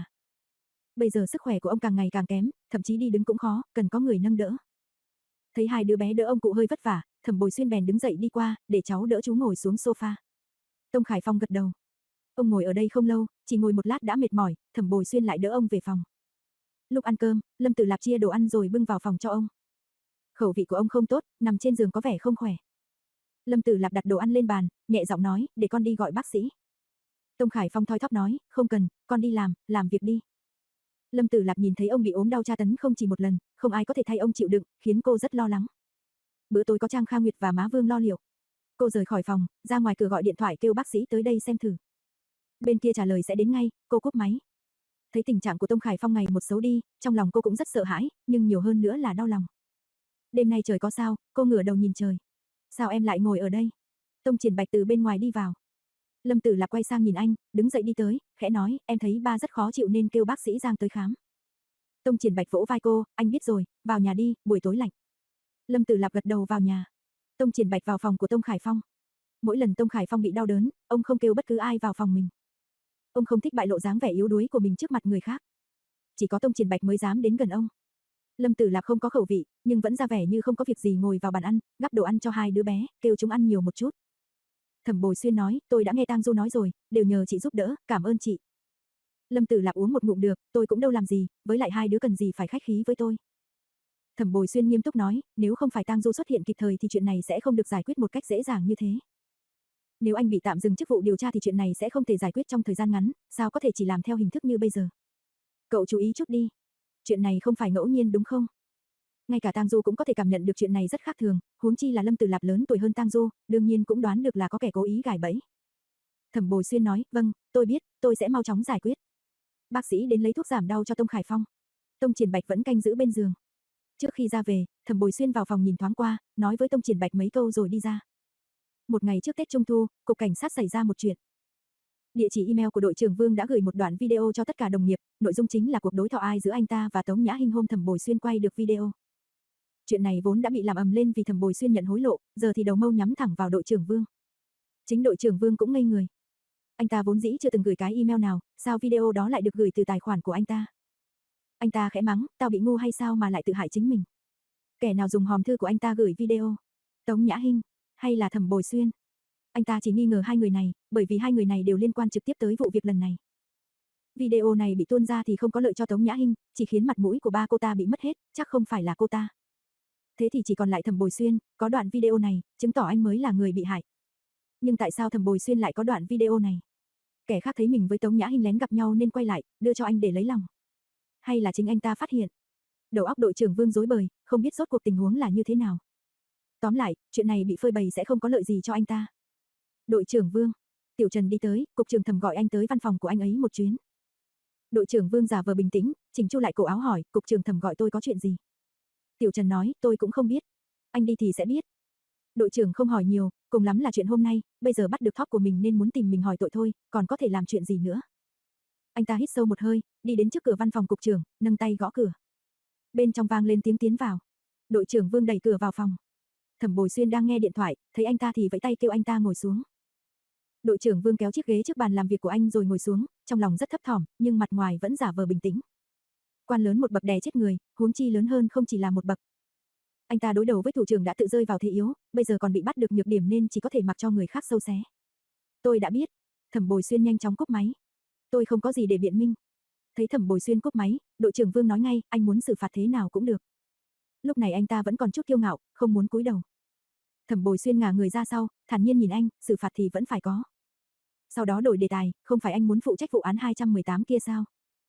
Bây giờ sức khỏe của ông càng ngày càng kém, thậm chí đi đứng cũng khó, cần có người nâng đỡ. Thấy hai đứa bé đỡ ông cụ hơi vất vả, Thẩm Bồi Xuyên bèn đứng dậy đi qua, để cháu đỡ chú ngồi xuống sofa. Tông Khải Phong gật đầu. Ông ngồi ở đây không lâu, chỉ ngồi một lát đã mệt mỏi, Thẩm Bồi Xuyên lại đỡ ông về phòng. Lúc ăn cơm, Lâm Tử Lạp chia đồ ăn rồi bưng vào phòng cho ông. Khẩu vị của ông không tốt, nằm trên giường có vẻ không khỏe. Lâm Tử Lạp đặt đồ ăn lên bàn, nhẹ giọng nói, để con đi gọi bác sĩ. Tông Khải Phong thoi thóp nói, không cần, con đi làm, làm việc đi. Lâm Tử Lạp nhìn thấy ông bị ốm đau tra tấn không chỉ một lần, không ai có thể thay ông chịu đựng, khiến cô rất lo lắng. Bữa tối có Trang Kha Nguyệt và Má Vương lo liệu. Cô rời khỏi phòng, ra ngoài cửa gọi điện thoại kêu bác sĩ tới đây xem thử. Bên kia trả lời sẽ đến ngay, cô cúp máy. Thấy tình trạng của Tông Khải Phong ngày một xấu đi, trong lòng cô cũng rất sợ hãi, nhưng nhiều hơn nữa là đau lòng. Đêm nay trời có sao, cô ngửa đầu nhìn trời. Sao em lại ngồi ở đây? Tông Triển Bạch từ bên ngoài đi vào. Lâm Tử Lạp quay sang nhìn anh, đứng dậy đi tới, khẽ nói, em thấy ba rất khó chịu nên kêu bác sĩ Giang tới khám. Tông Triển Bạch vỗ vai cô, anh biết rồi, vào nhà đi, buổi tối lạnh. Lâm Tử Lạp gật đầu vào nhà. Tông Triển Bạch vào phòng của Tông Khải Phong. Mỗi lần Tông Khải Phong bị đau đớn, ông không kêu bất cứ ai vào phòng mình. Ông không thích bại lộ dáng vẻ yếu đuối của mình trước mặt người khác. Chỉ có Tông Triển Bạch mới dám đến gần ông. Lâm Tử Lạp không có khẩu vị, nhưng vẫn ra vẻ như không có việc gì ngồi vào bàn ăn, gắp đồ ăn cho hai đứa bé, kêu chúng ăn nhiều một chút. Thẩm Bồi Xuyên nói, tôi đã nghe Tang Du nói rồi, đều nhờ chị giúp đỡ, cảm ơn chị. Lâm Tử Lạp uống một ngụm được, tôi cũng đâu làm gì, với lại hai đứa cần gì phải khách khí với tôi. Thẩm Bồi Xuyên nghiêm túc nói, nếu không phải Tang Du xuất hiện kịp thời thì chuyện này sẽ không được giải quyết một cách dễ dàng như thế. Nếu anh bị tạm dừng chức vụ điều tra thì chuyện này sẽ không thể giải quyết trong thời gian ngắn, sao có thể chỉ làm theo hình thức như bây giờ. Cậu chú ý chút đi. Chuyện này không phải ngẫu nhiên đúng không? Ngay cả Tang Du cũng có thể cảm nhận được chuyện này rất khác thường, huống chi là Lâm Tử Lạp lớn tuổi hơn Tang Du, đương nhiên cũng đoán được là có kẻ cố ý gài bẫy. Thẩm Bồi Xuyên nói, vâng, tôi biết, tôi sẽ mau chóng giải quyết. Bác sĩ đến lấy thuốc giảm đau cho Tông Khải Phong. Tông Triển Bạch vẫn canh giữ bên giường. Trước khi ra về, Thẩm Bồi Xuyên vào phòng nhìn thoáng qua, nói với Tông Triển Bạch mấy câu rồi đi ra. Một ngày trước Tết Trung Thu, cục cảnh sát xảy ra một chuyện. Địa chỉ email của đội trưởng Vương đã gửi một đoạn video cho tất cả đồng nghiệp, nội dung chính là cuộc đối thoại ai giữa anh ta và Tống Nhã Hinh hôm Thẩm Bồi Xuyên quay được video. Chuyện này vốn đã bị làm ầm lên vì Thẩm Bồi Xuyên nhận hối lộ, giờ thì đầu mâu nhắm thẳng vào đội trưởng Vương. Chính đội trưởng Vương cũng ngây người. Anh ta vốn dĩ chưa từng gửi cái email nào, sao video đó lại được gửi từ tài khoản của anh ta? Anh ta khẽ mắng, tao bị ngu hay sao mà lại tự hại chính mình. Kẻ nào dùng hòm thư của anh ta gửi video? Tống Nhã Hinh, hay là Thẩm Bồi Xuyên? Anh ta chỉ nghi ngờ hai người này, bởi vì hai người này đều liên quan trực tiếp tới vụ việc lần này. Video này bị tuôn ra thì không có lợi cho Tống Nhã Hinh, chỉ khiến mặt mũi của ba cô ta bị mất hết, chắc không phải là cô ta. Thế thì chỉ còn lại Thẩm Bồi Xuyên, có đoạn video này, chứng tỏ anh mới là người bị hại. Nhưng tại sao Thẩm Bồi Xuyên lại có đoạn video này? Kẻ khác thấy mình với Tống Nhã Hinh lén gặp nhau nên quay lại, đưa cho anh để lấy lòng. Hay là chính anh ta phát hiện? Đầu óc đội trưởng Vương rối bời, không biết rốt cuộc tình huống là như thế nào. Tóm lại, chuyện này bị phơi bày sẽ không có lợi gì cho anh ta. Đội trưởng Vương, Tiểu Trần đi tới, cục trưởng Thẩm gọi anh tới văn phòng của anh ấy một chuyến. Đội trưởng Vương giả vờ bình tĩnh, chỉnh chu lại cổ áo hỏi, cục trưởng Thẩm gọi tôi có chuyện gì? Tiểu Trần nói, tôi cũng không biết. Anh đi thì sẽ biết. Đội trưởng không hỏi nhiều, cùng lắm là chuyện hôm nay, bây giờ bắt được thóp của mình nên muốn tìm mình hỏi tội thôi, còn có thể làm chuyện gì nữa. Anh ta hít sâu một hơi, đi đến trước cửa văn phòng cục trưởng, nâng tay gõ cửa. Bên trong vang lên tiếng tiến vào. Đội trưởng Vương đẩy cửa vào phòng. Thẩm Bồi Xuyên đang nghe điện thoại, thấy anh ta thì vẫy tay kêu anh ta ngồi xuống. Đội trưởng Vương kéo chiếc ghế trước bàn làm việc của anh rồi ngồi xuống, trong lòng rất thấp thỏm, nhưng mặt ngoài vẫn giả vờ bình tĩnh. Quan lớn một bậc đè chết người, huống chi lớn hơn không chỉ là một bậc. Anh ta đối đầu với thủ trưởng đã tự rơi vào thế yếu, bây giờ còn bị bắt được nhược điểm nên chỉ có thể mặc cho người khác sâu xé. Tôi đã biết. Thẩm Bồi Xuyên nhanh chóng cúp máy. Tôi không có gì để biện minh. Thấy Thẩm Bồi Xuyên cúp máy, đội trưởng Vương nói ngay, anh muốn xử phạt thế nào cũng được. Lúc này anh ta vẫn còn chút kiêu ngạo, không muốn cúi đầu. Thẩm Bồi Xuyên ngả người ra sau, thản nhiên nhìn anh, xử phạt thì vẫn phải có. Sau đó đổi đề tài, không phải anh muốn phụ trách vụ án hai trăm mười tám kia sao?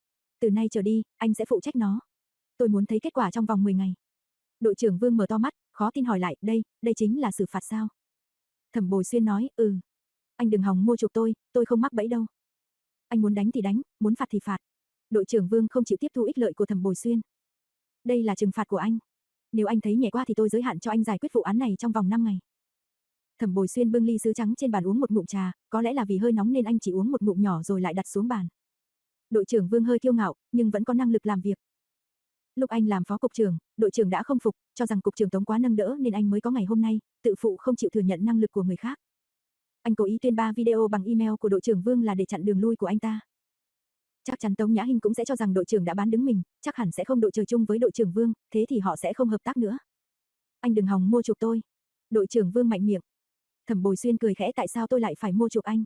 Từ nay trở đi, anh sẽ phụ trách nó. Tôi muốn thấy kết quả trong vòng mười ngày. Đội trưởng Vương mở to mắt, khó tin hỏi lại, đây, đây chính là xử phạt sao? Thẩm Bồi Xuyên nói, ừ. Anh đừng hòng mua chuộc tôi, tôi không mắc bẫy đâu. Anh muốn đánh thì đánh, muốn phạt thì phạt. Đội trưởng Vương không chịu tiếp thu ích lợi của Thẩm Bồi Xuyên. Đây là trừng phạt của anh. Nếu anh thấy nhẹ quá thì tôi giới hạn cho anh giải quyết vụ án này trong vòng năm ngày. Thẩm Bồi Xuyên bưng ly sứ trắng trên bàn uống một ngụm trà, có lẽ là vì hơi nóng nên anh chỉ uống một ngụm nhỏ rồi lại đặt xuống bàn. Đội trưởng Vương hơi kiêu ngạo, nhưng vẫn có năng lực làm việc. Lúc anh làm phó cục trưởng, đội trưởng đã không phục, cho rằng cục trưởng Tống quá nâng đỡ nên anh mới có ngày hôm nay, tự phụ không chịu thừa nhận năng lực của người khác. Anh cố ý tuyên ba video bằng email của đội trưởng Vương là để chặn đường lui của anh ta. Chắc chắn Tống Nhã Hinh cũng sẽ cho rằng đội trưởng đã bán đứng mình, chắc hẳn sẽ không đội trời chung với đội trưởng Vương, thế thì họ sẽ không hợp tác nữa. Anh đừng hòng mua chuộc tôi. Đội trưởng Vương mạnh miệng. Thẩm Bồi Xuyên cười khẽ, tại sao tôi lại phải mua chuộc anh?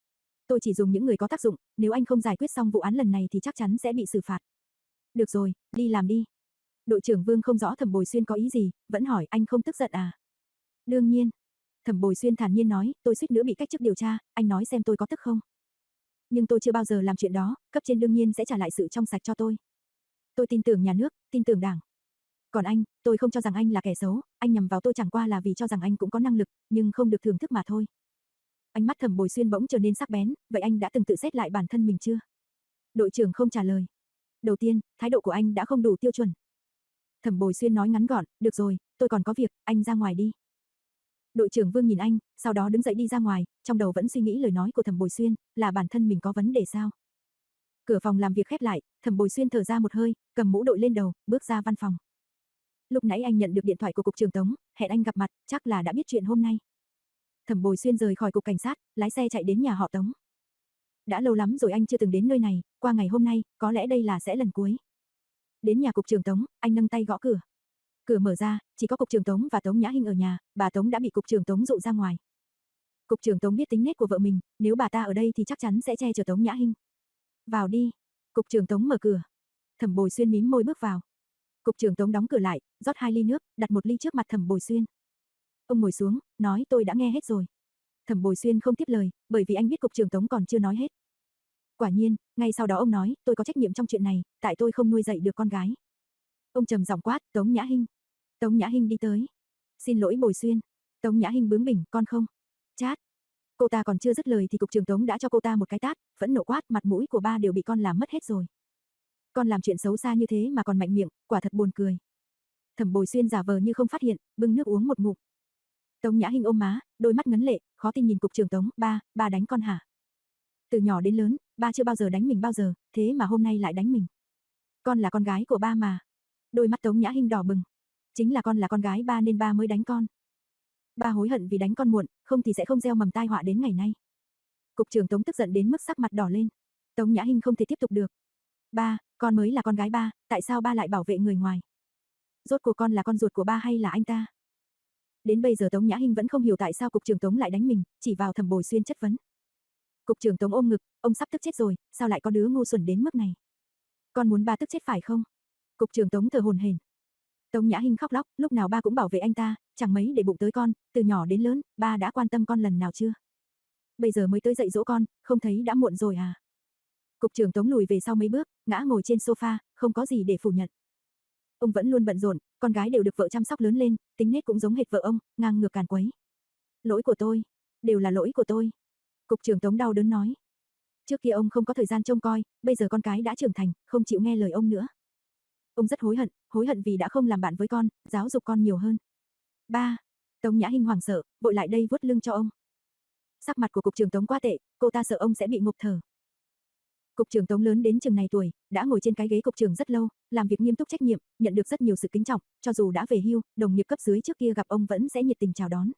Tôi chỉ dùng những người có tác dụng, nếu anh không giải quyết xong vụ án lần này thì chắc chắn sẽ bị xử phạt. Được rồi, đi làm đi. Đội trưởng Vương không rõ Thẩm Bồi Xuyên có ý gì, vẫn hỏi, anh không tức giận à? Đương nhiên. Thẩm Bồi Xuyên thản nhiên nói, tôi suýt nữa bị cách chức điều tra, anh nói xem tôi có tức không? Nhưng tôi chưa bao giờ làm chuyện đó, cấp trên đương nhiên sẽ trả lại sự trong sạch cho tôi. Tôi tin tưởng nhà nước, tin tưởng đảng. Còn anh, tôi không cho rằng anh là kẻ xấu, anh nhằm vào tôi chẳng qua là vì cho rằng anh cũng có năng lực, nhưng không được thưởng thức mà thôi. Ánh mắt Thẩm Bồi Xuyên bỗng trở nên sắc bén, vậy anh đã từng tự xét lại bản thân mình chưa? Đội trưởng không trả lời. Đầu tiên, thái độ của anh đã không đủ tiêu chuẩn. Thẩm Bồi Xuyên nói ngắn gọn, được rồi, tôi còn có việc, anh ra ngoài đi. Đội trưởng Vương nhìn anh, sau đó đứng dậy đi ra ngoài, trong đầu vẫn suy nghĩ lời nói của Thẩm Bồi Xuyên, là bản thân mình có vấn đề sao? Cửa phòng làm việc khép lại, Thẩm Bồi Xuyên thở ra một hơi, cầm mũ đội lên đầu, bước ra văn phòng. Lúc nãy anh nhận được điện thoại của cục trưởng Tống, hẹn anh gặp mặt, chắc là đã biết chuyện hôm nay. Thẩm Bồi Xuyên rời khỏi cục cảnh sát, lái xe chạy đến nhà họ Tống. Đã lâu lắm rồi anh chưa từng đến nơi này, qua ngày hôm nay, có lẽ đây là sẽ lần cuối. Đến nhà cục trưởng Tống, anh nâng tay gõ cửa. Cửa mở ra, chỉ có cục trưởng Tống và Tống Nhã Hinh ở nhà, bà Tống đã bị cục trưởng Tống dụ ra ngoài. Cục trưởng Tống biết tính nết của vợ mình, nếu bà ta ở đây thì chắc chắn sẽ che chở Tống Nhã Hinh. Vào đi. Cục trưởng Tống mở cửa. Thẩm Bồi Xuyên mím môi bước vào. Cục trưởng Tống đóng cửa lại, rót hai ly nước, đặt một ly trước mặt Thẩm Bồi Xuyên. Ông ngồi xuống, nói tôi đã nghe hết rồi. Thẩm Bồi Xuyên không tiếp lời, bởi vì anh biết cục trưởng Tống còn chưa nói hết. Quả nhiên, ngay sau đó ông nói, tôi có trách nhiệm trong chuyện này, tại tôi không nuôi dạy được con gái. Ông trầm giọng quát, Tống Nhã Hinh. Tống Nhã Hinh đi tới. Xin lỗi Bồi Xuyên. Tống Nhã Hinh bướng bỉnh, con không. Chát. Cô ta còn chưa dứt lời thì cục trưởng Tống đã cho cô ta một cái tát, phẫn nộ quát, mặt mũi của ba đều bị con làm mất hết rồi. Con làm chuyện xấu xa như thế mà còn mạnh miệng, quả thật buồn cười. Thẩm Bồi Xuyên giả vờ như không phát hiện, bưng nước uống một ngụm. Tống Nhã Hinh ôm má, đôi mắt ngấn lệ, khó tin nhìn cục trưởng Tống, ba, ba đánh con hả? Từ nhỏ đến lớn, ba chưa bao giờ đánh mình bao giờ, thế mà hôm nay lại đánh mình. Con là con gái của ba mà. Đôi mắt Tống Nhã Hinh đỏ bừng. Chính là con là con gái ba nên ba mới đánh con. Ba hối hận vì đánh con muộn, không thì sẽ không gieo mầm tai họa đến ngày nay. Cục trưởng Tống tức giận đến mức sắc mặt đỏ lên. Tống Nhã Hinh không thể tiếp tục được. Ba, con mới là con gái ba, tại sao ba lại bảo vệ người ngoài? Rốt cuộc con là con ruột của ba hay là anh ta? Đến bây giờ Tống Nhã Hinh vẫn không hiểu tại sao cục trưởng Tống lại đánh mình, chỉ vào Thẩm Bồi Xuyên chất vấn. Cục trưởng Tống ôm ngực, ông sắp tức chết rồi, sao lại có đứa ngu xuẩn đến mức này? Con muốn ba tức chết phải không? Cục trưởng Tống thở hổn hển. Tống Nhã Hinh khóc lóc, lúc nào ba cũng bảo vệ anh ta, chẳng mấy để bụng tới con, từ nhỏ đến lớn, ba đã quan tâm con lần nào chưa? Bây giờ mới tới dạy dỗ con, không thấy đã muộn rồi à? Cục trưởng Tống lùi về sau mấy bước, ngã ngồi trên sofa, không có gì để phủ nhận. Ông vẫn luôn bận rộn, con gái đều được vợ chăm sóc lớn lên, tính nết cũng giống hệt vợ ông, ngang ngược càn quấy. Lỗi của tôi, đều là lỗi của tôi. Cục trưởng Tống đau đớn nói. Trước kia ông không có thời gian trông coi, bây giờ con cái đã trưởng thành, không chịu nghe lời ông nữa. Ông rất hối hận, hối hận vì đã không làm bạn với con, giáo dục con nhiều hơn. Ba, Tống Nhã Hinh hoảng sợ, vội lại đây vuốt lưng cho ông. Sắc mặt của cục trưởng Tống quá tệ, cô ta sợ ông sẽ bị ngộp thở. Cục trưởng Tống lớn đến chừng này tuổi, đã ngồi trên cái ghế cục trưởng rất lâu, làm việc nghiêm túc trách nhiệm, nhận được rất nhiều sự kính trọng, cho dù đã về hưu, đồng nghiệp cấp dưới trước kia gặp ông vẫn sẽ nhiệt tình chào đón.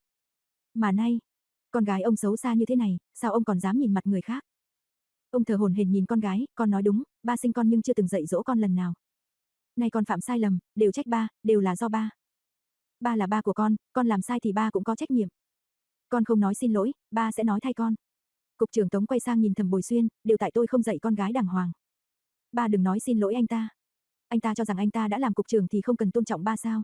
Mà nay, con gái ông xấu xa như thế này, sao ông còn dám nhìn mặt người khác? Ông thở hổn hển nhìn con gái, con nói đúng, ba sinh con nhưng chưa từng dạy dỗ con lần nào. Nay con phạm sai lầm, đều trách ba, đều là do ba. Ba là ba của con, con làm sai thì ba cũng có trách nhiệm. Con không nói xin lỗi, ba sẽ nói thay con. Cục trưởng Tống quay sang nhìn Thẩm Bồi Xuyên, đều tại tôi không dạy con gái đàng hoàng. Ba đừng nói xin lỗi anh ta. Anh ta cho rằng anh ta đã làm cục trưởng thì không cần tôn trọng ba sao?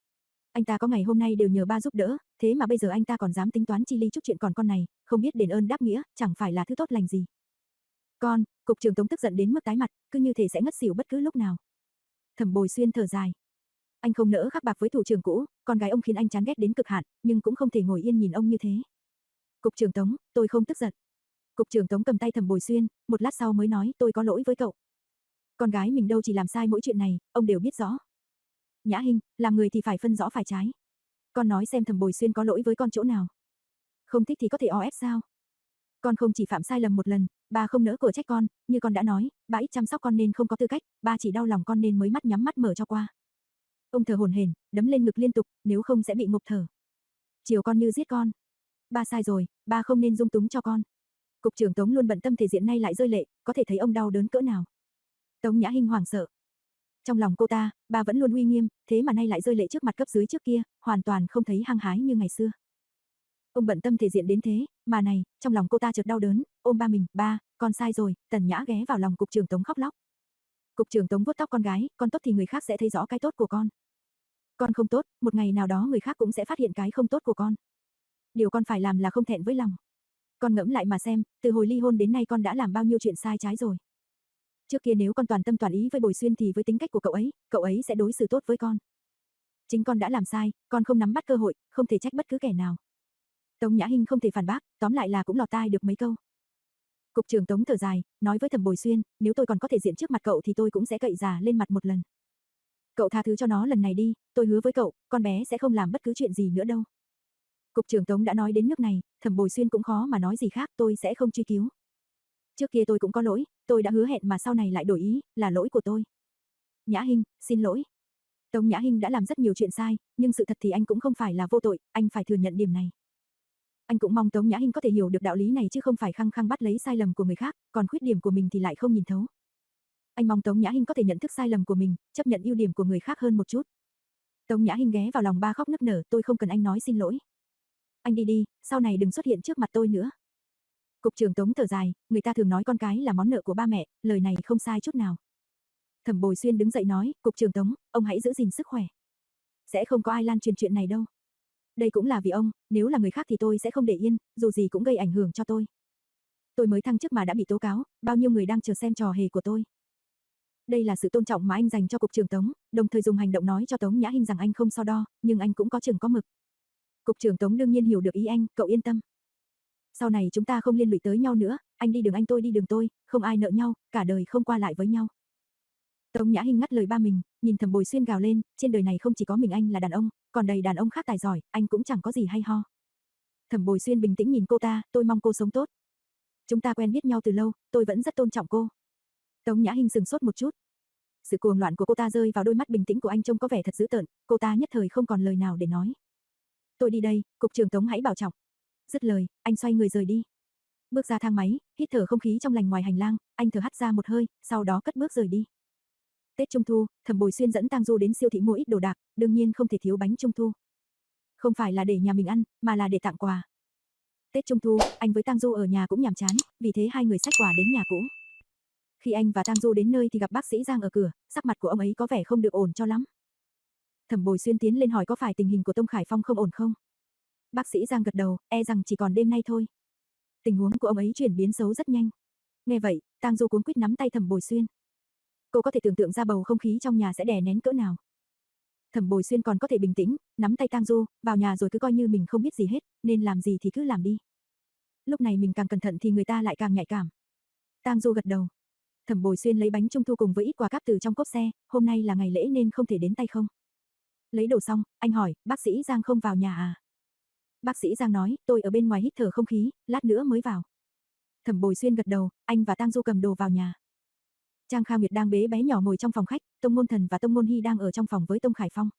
Anh ta có ngày hôm nay đều nhờ ba giúp đỡ, thế mà bây giờ anh ta còn dám tính toán chi ly chút chuyện còn con này, không biết đền ơn đáp nghĩa, chẳng phải là thứ tốt lành gì. Con, cục trưởng Tống tức giận đến mức tái mặt, cứ như thể sẽ ngất xỉu bất cứ lúc nào. Thẩm Bồi Xuyên thở dài. Anh không nỡ khắc bạc với thủ trưởng cũ, con gái ông khiến anh chán ghét đến cực hạn, nhưng cũng không thể ngồi yên nhìn ông như thế. Cục trưởng Tống, tôi không tức giận. Cục trưởng Tống cầm tay Thẩm Bồi Xuyên, một lát sau mới nói tôi có lỗi với cậu. Con gái mình đâu chỉ làm sai mỗi chuyện này, ông đều biết rõ. Nhã Hinh, làm người thì phải phân rõ phải trái. Con nói xem Thẩm Bồi Xuyên có lỗi với con chỗ nào. Không thích thì có thể o ép sao? Con không chỉ phạm sai lầm một lần, ba không nỡ của trách con, như con đã nói, ba ít chăm sóc con nên không có tư cách, ba chỉ đau lòng con nên mới mắt nhắm mắt mở cho qua. Ông thở hổn hển, đấm lên ngực liên tục, nếu không sẽ bị ngộp thở. Chiều con như giết con. Ba sai rồi, ba không nên dung túng cho con. Cục trưởng Tống luôn bận tâm thể diện nay lại rơi lệ, có thể thấy ông đau đớn cỡ nào. Tống Nhã Hinh hoảng sợ. Trong lòng cô ta, ba vẫn luôn uy nghiêm, thế mà nay lại rơi lệ trước mặt cấp dưới trước kia, hoàn toàn không thấy hăng hái như ngày xưa. Ông bận tâm thể diện đến thế, mà này, trong lòng cô ta chợt đau đớn, ôm ba mình, ba, con sai rồi, Tần Nhã ghé vào lòng cục trưởng Tống khóc lóc. Cục trưởng Tống vuốt tóc con gái, con tốt thì người khác sẽ thấy rõ cái tốt của con. Con không tốt, một ngày nào đó người khác cũng sẽ phát hiện cái không tốt của con. Điều con phải làm là không thẹn với lòng. Con ngẫm lại mà xem, từ hồi ly hôn đến nay con đã làm bao nhiêu chuyện sai trái rồi. Trước kia nếu con toàn tâm toàn ý với Bồi Xuyên thì với tính cách của cậu ấy, cậu ấy sẽ đối xử tốt với con. Chính con đã làm sai, con không nắm bắt cơ hội, không thể trách bất cứ kẻ nào. Tống Nhã Hinh không thể phản bác, tóm lại là cũng lọt tai được mấy câu. Cục trưởng Tống thở dài, nói với Thẩm Bồi Xuyên, nếu tôi còn có thể diện trước mặt cậu thì tôi cũng sẽ cậy già lên mặt một lần. Cậu tha thứ cho nó lần này đi, tôi hứa với cậu, con bé sẽ không làm bất cứ chuyện gì nữa đâu. Cục trưởng Tống đã nói đến nước này, Thẩm Bồi Xuyên cũng khó mà nói gì khác, tôi sẽ không truy cứu. Trước kia tôi cũng có lỗi, tôi đã hứa hẹn mà sau này lại đổi ý, là lỗi của tôi. Nhã Hinh, xin lỗi. Tống Nhã Hinh đã làm rất nhiều chuyện sai, nhưng sự thật thì anh cũng không phải là vô tội, anh phải thừa nhận điểm này. Anh cũng mong Tống Nhã Hinh có thể hiểu được đạo lý này chứ không phải khăng khăng bắt lấy sai lầm của người khác, còn khuyết điểm của mình thì lại không nhìn thấu. Anh mong Tống Nhã Hinh có thể nhận thức sai lầm của mình, chấp nhận ưu điểm của người khác hơn một chút. Tống Nhã Hinh ghé vào lòng ba khóc nức nở, tôi không cần anh nói xin lỗi. Anh đi đi, sau này đừng xuất hiện trước mặt tôi nữa. Cục trưởng Tống thở dài, người ta thường nói con cái là món nợ của ba mẹ, lời này không sai chút nào. Thẩm Bồi Xuyên đứng dậy nói, Cục trưởng Tống, ông hãy giữ gìn sức khỏe. Sẽ không có ai lan truyền chuyện này đâu. Đây cũng là vì ông, nếu là người khác thì tôi sẽ không để yên, dù gì cũng gây ảnh hưởng cho tôi. Tôi mới thăng chức mà đã bị tố cáo, bao nhiêu người đang chờ xem trò hề của tôi. Đây là sự tôn trọng mà anh dành cho Cục trưởng Tống, đồng thời dùng hành động nói cho Tống Nhã Hinh rằng anh không so đo, nhưng anh cũng có chừng có mực. Cục trưởng Tống đương nhiên hiểu được ý anh, cậu yên tâm. Sau này chúng ta không liên lụy tới nhau nữa, anh đi đường anh tôi đi đường tôi, không ai nợ nhau, cả đời không qua lại với nhau. Tống Nhã Hinh ngắt lời ba mình, nhìn Thẩm Bồi Xuyên gào lên, trên đời này không chỉ có mình anh là đàn ông, còn đầy đàn ông khác tài giỏi, anh cũng chẳng có gì hay ho. Thẩm Bồi Xuyên bình tĩnh nhìn cô ta, tôi mong cô sống tốt. Chúng ta quen biết nhau từ lâu, tôi vẫn rất tôn trọng cô. Tống Nhã Hinh sừng sốt một chút. Sự cuồng loạn của cô ta rơi vào đôi mắt bình tĩnh của anh trông có vẻ thật dữ tợn, cô ta nhất thời không còn lời nào để nói. Tôi đi đây, Cục trưởng Tống hãy bảo trọng. Dứt lời, anh xoay người rời đi. Bước ra thang máy, hít thở không khí trong lành ngoài hành lang, anh thở hắt ra một hơi, sau đó cất bước rời đi. Tết Trung thu, Thẩm Bồi Xuyên dẫn Tang Du đến siêu thị mua ít đồ đạc, đương nhiên không thể thiếu bánh Trung thu. Không phải là để nhà mình ăn, mà là để tặng quà. Tết Trung thu, anh với Tang Du ở nhà cũng nhàm chán, vì thế hai người xách quà đến nhà cũ. Khi anh và Tang Du đến nơi thì gặp bác sĩ Giang ở cửa, sắc mặt của ông ấy có vẻ không được ổn cho lắm. Thẩm Bồi Xuyên tiến lên hỏi có phải tình hình của Tông Khải Phong không ổn không? Bác sĩ Giang gật đầu, e rằng chỉ còn đêm nay thôi. Tình huống của ông ấy chuyển biến xấu rất nhanh. Nghe vậy, Tang Du cuống quýt nắm tay Thẩm Bồi Xuyên. Cô có thể tưởng tượng ra bầu không khí trong nhà sẽ đè nén cỡ nào. Thẩm Bồi Xuyên còn có thể bình tĩnh, nắm tay Tang Du, vào nhà rồi cứ coi như mình không biết gì hết, nên làm gì thì cứ làm đi. Lúc này mình càng cẩn thận thì người ta lại càng nhạy cảm. Tang Du gật đầu. Thẩm Bồi Xuyên lấy bánh trung thu cùng với ít quà cáp từ trong cốp xe, hôm nay là ngày lễ nên không thể đến tay không. Lấy đồ xong, anh hỏi, bác sĩ Giang không vào nhà à? Bác sĩ Giang nói, tôi ở bên ngoài hít thở không khí, lát nữa mới vào. Thẩm Bồi Xuyên gật đầu, anh và Tang Du cầm đồ vào nhà. Trang Kha Nguyệt đang bế bé nhỏ ngồi trong phòng khách, Tông Ngôn Thần và Tông Ngôn Hy đang ở trong phòng với Tông Khải Phong.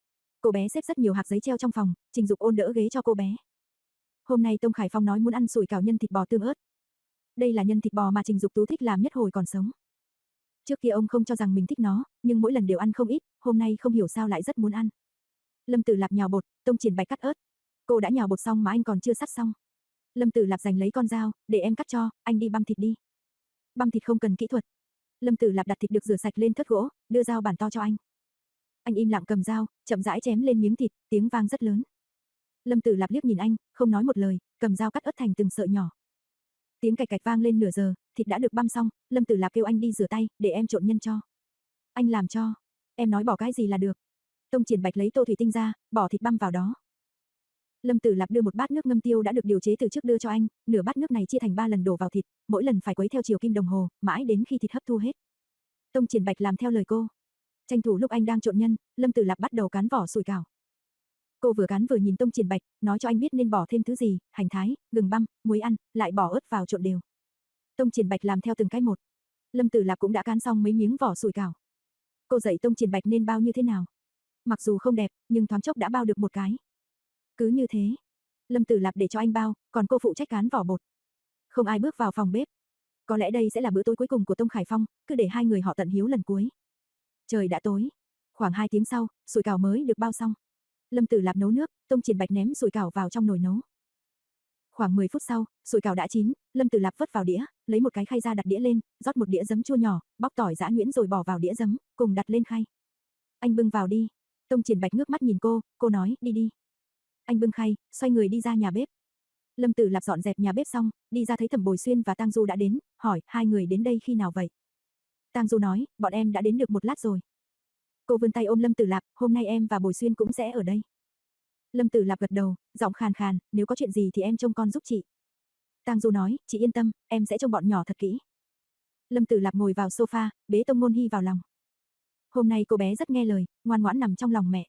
Cô bé xếp rất nhiều hạt giấy treo trong phòng, Trình Dục Ôn đỡ ghế cho cô bé. Hôm nay Tông Khải Phong nói muốn ăn sủi cảo nhân thịt bò tương ớt. Đây là nhân thịt bò mà Trình Dục Tú thích làm nhất hồi còn sống. Trước kia ông không cho rằng mình thích nó, nhưng mỗi lần đều ăn không ít, hôm nay không hiểu sao lại rất muốn ăn. Lâm Tử Lạp nhào bột, Tông Triển Bạch cắt ớt. Cô đã nhào bột xong mà anh còn chưa sắt xong. Lâm Tử Lạp giành lấy con dao, để em cắt cho, anh đi băm thịt đi. Băm thịt không cần kỹ thuật. Lâm Tử Lạp đặt thịt được rửa sạch lên thớt gỗ, đưa dao bản to cho anh. Anh im lặng cầm dao, chậm rãi chém lên miếng thịt, tiếng vang rất lớn. Lâm Tử Lạp liếc nhìn anh, không nói một lời, cầm dao cắt ớt thành từng sợi nhỏ. Tiếng cạch cạch vang lên nửa giờ, thịt đã được băm xong, Lâm Tử Lạp kêu anh đi rửa tay, để em trộn nhân cho. Anh làm cho. Em nói bỏ cái gì là được. Tông Triển Bạch lấy tô thủy tinh ra, bỏ thịt băm vào đó. Lâm Tử Lạp đưa một bát nước ngâm tiêu đã được điều chế từ trước đưa cho anh, nửa bát nước này chia thành ba lần đổ vào thịt, mỗi lần phải quấy theo chiều kim đồng hồ, mãi đến khi thịt hấp thu hết. Tông Triển Bạch làm theo lời cô. Tranh thủ lúc anh đang trộn nhân, Lâm Tử Lạp bắt đầu cán vỏ sủi cảo. Cô vừa cán vừa nhìn Tông Triển Bạch, nói cho anh biết nên bỏ thêm thứ gì, hành thái, gừng băm, muối ăn, lại bỏ ớt vào trộn đều. Tông Triển Bạch làm theo từng cái một. Lâm Tử Lạp cũng đã cán xong mấy miếng vỏ sủi cảo. Cô dạy Tông Triển Bạch nên bao như thế nào. Mặc dù không đẹp, nhưng thoáng chốc đã bao được một cái. Cứ như thế, Lâm Tử Lạp để cho anh bao, còn cô phụ trách cán vỏ bột. Không ai bước vào phòng bếp. Có lẽ đây sẽ là bữa tối cuối cùng của Tông Khải Phong, cứ để hai người họ tận hiếu lần cuối. Trời đã tối. Khoảng hai tiếng sau, sủi cảo mới được bao xong. Lâm Tử Lạp nấu nước, Tông Triển Bạch ném sủi cảo vào trong nồi nấu. Khoảng mười phút sau, sủi cảo đã chín, Lâm Tử Lạp vớt vào đĩa, lấy một cái khay ra đặt đĩa lên, rót một đĩa giấm chua nhỏ, bóc tỏi giã nhuyễn rồi bỏ vào đĩa giấm, cùng đặt lên khay. Anh bưng vào đi. Tông Triển Bạch ngước mắt nhìn cô, cô nói, đi đi. Anh bưng khay, xoay người đi ra nhà bếp. Lâm Tử Lạp dọn dẹp nhà bếp xong, đi ra thấy Thẩm Bồi Xuyên và Tang Du đã đến, hỏi, hai người đến đây khi nào vậy? Tang Du nói, bọn em đã đến được một lát rồi. Cô vươn tay ôm Lâm Tử Lạp, hôm nay em và Bồi Xuyên cũng sẽ ở đây. Lâm Tử Lạp gật đầu, giọng khàn khàn, nếu có chuyện gì thì em trông con giúp chị. Tang Du nói, chị yên tâm, em sẽ trông bọn nhỏ thật kỹ. Lâm Tử Lạp ngồi vào sofa, bế Tông Ngôn Hy vào lòng. Hôm nay cô bé rất nghe lời, ngoan ngoãn nằm trong lòng mẹ.